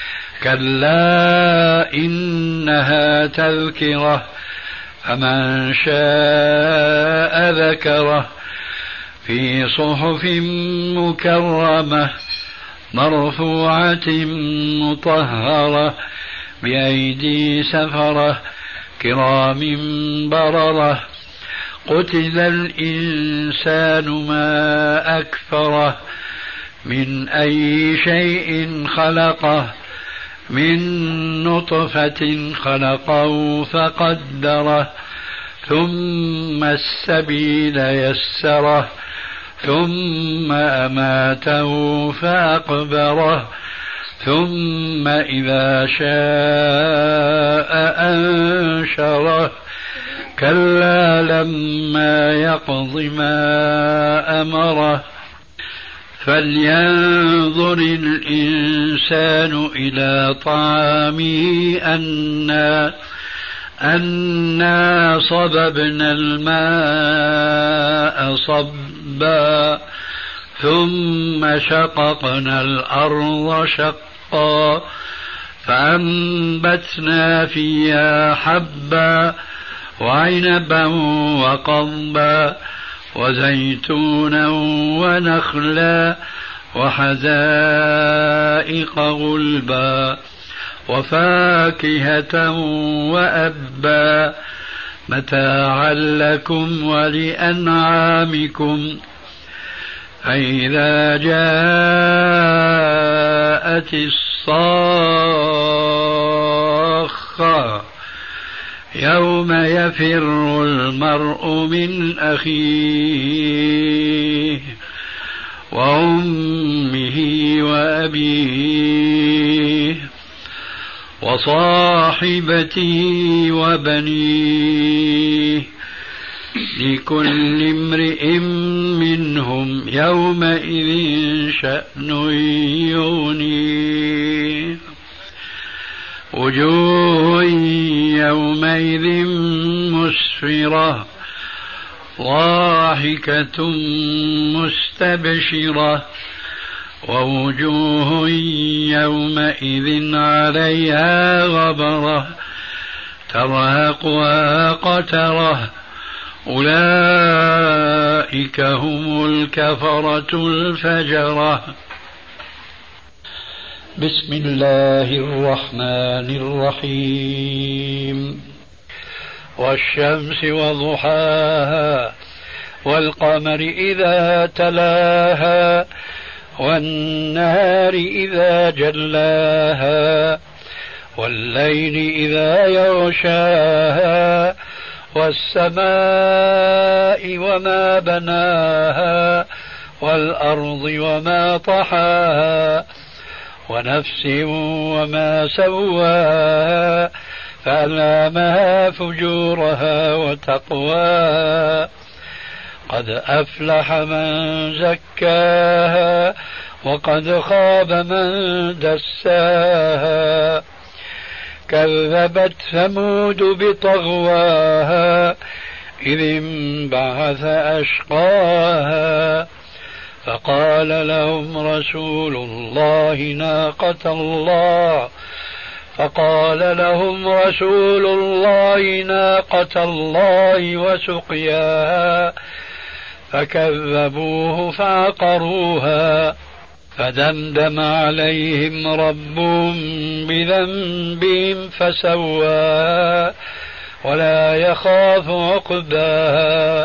كلا إنها تذكرة فمن شاء ذكره في صحف مكرمة مرفوعة مطهرة بأيدي سفرة كرام بررة قتل الإنسان ما أكفره من أي شيء خلقه من نطفة خلقه فقدره ثم السبيل يسره ثم أماته فأقبره ثم إذا شاء أنشره كلا لما يقض ما أمره فلينظر الإنسان إلى طعامه أنا صببنا الماء صبا ثم شققنا الأرض شقا فأنبتنا فيها حبا وعنبا وقضبا وزيتونا ونخلا وحدائق غلبا وفاكهة وأبا متاعا لكم ولأنعامكم فإذا جاءت الصاخة يوم يفر المرء من أخيه وأمه وأبيه وصاحبته وبنيه لكل امرئ منهم يومئذ شأن يغنيه وجوه يومئذ مسفرة ضاحكة مستبشرة ووجوه يومئذ عليها غبرة ترهقها قترة أولئك هم الكفرة الفجرة. بسم الله الرحمن الرحيم. والشمس وضحاها والقمر إذا تلاها والنهار إذا جلاها والليل إذا يغشاها والسماء وما بناها والأرض وما طحاها ونفس وما سواها فألهمها فجورها وتقواها قد أفلح من زكاها وقد خاب من دساها كذبت ثمود بطغواها إذ انبعث أشقاها فقال لهم رسول الله ناقة الله وسقياها فكذبوه فعقروها فدمدم عليهم ربهم بذنبهم فسواها ولا يخاف عقباها.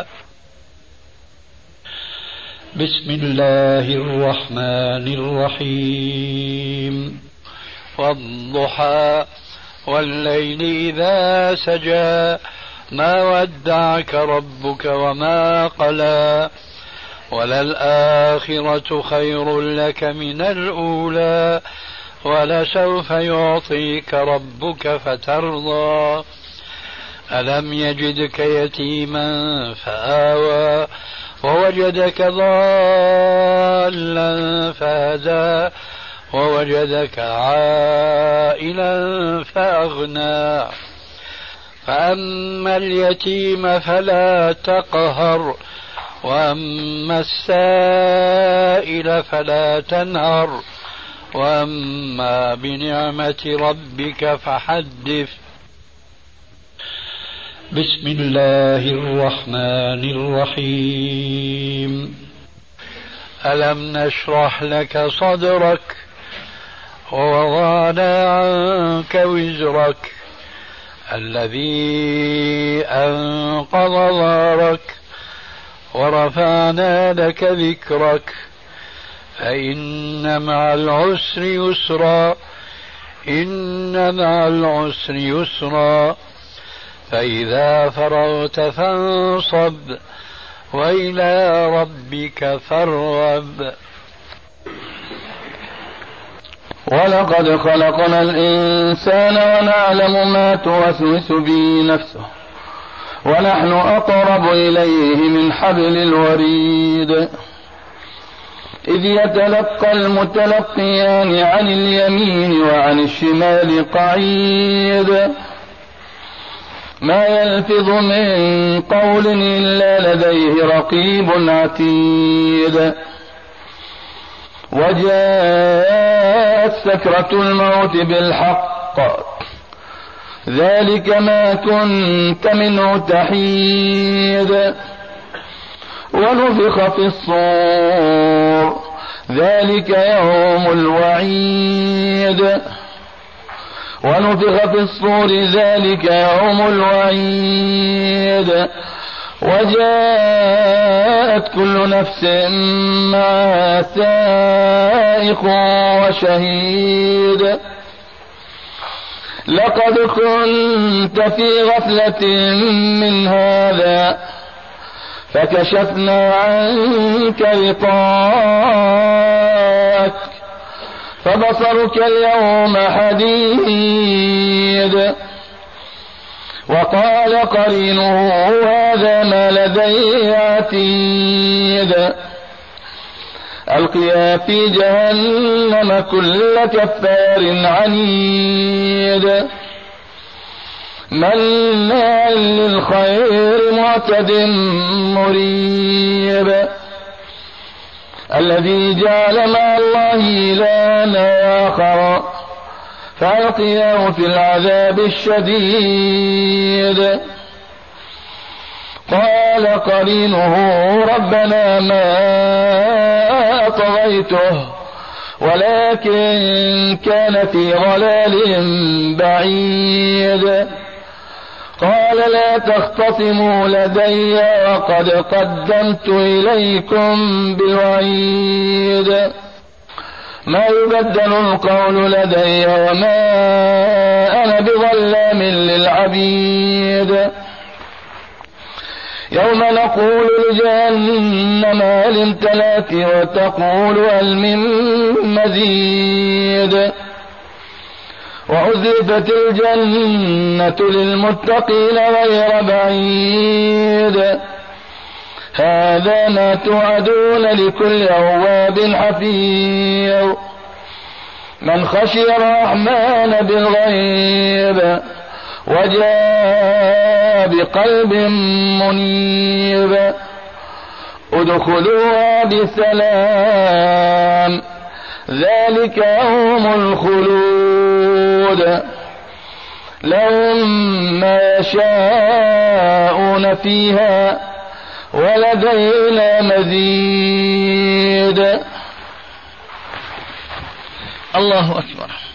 بسم الله الرحمن الرحيم. والضحى والليل إذا سجى ما ودعك ربك وما قلى وللآخرة خير لك من الأولى ولسوف يعطيك ربك فترضى ألم يجدك يتيما فآوى ووجدك ضالا فهدى ووجدك عائلا فأغنى فأما اليتيم فلا تقهر وأما السائل فلا تنهر وأما بنعمة ربك فحدث. بسم الله الرحمن الرحيم. ألم نشرح لك صدرك ووضعنا عنك وزرك الذي أنقض ظهرك ورفعنا لك ذكرك فإن مع العسر يسرا فإذا فرغت فانصب وإلى ربك فارغب. ولقد خلقنا الإنسان ونعلم ما توسوس به نفسه ونحن أقرب إليه من حبل الوريد إذ يتلقى المتلقيان عن اليمين وعن الشمال قعيد ما يلفظ من قول إلا لديه رقيب عتيد وجاءت سكرة الموت بالحق ذلك ما كنت منه تحيد ونفخ في الصور ذلك يوم الوعيد وجاءت كل نفس مع سائق وشهيد لقد كنت في غفلة من هذا فكشفنا عنك غطاءك فبصرك اليوم حديد وقال قرينه هذا ما لدي عتيد ألقيا في جهنم كل كفار عنيد مناع للخير معتد مريب الذي جعل مع الله إلها آخر فألقياه في العذاب الشديد قال قال قرينه ربنا ما طغيته ولكن كان في ضلال بعيد. قال لا تختصموا لدي وقد قدمت إليكم بالوعيد. ما يبدل القول لدي وما أنا بظلام للعبيد. يوم نقول لجهنم هل امتلأت وتقول هل من مزيد. وأزلفت الجنة للمتقين غير بعيد. هذا ما توعدون لكل أواب حفيظ. من خشي الرحمن بالغيب وجاء بقلب منيب. ادخلوها بسلام ذلك يوم الخلود. لهم ما يشاءون فيها ولدينا مزيد. الله أكبر.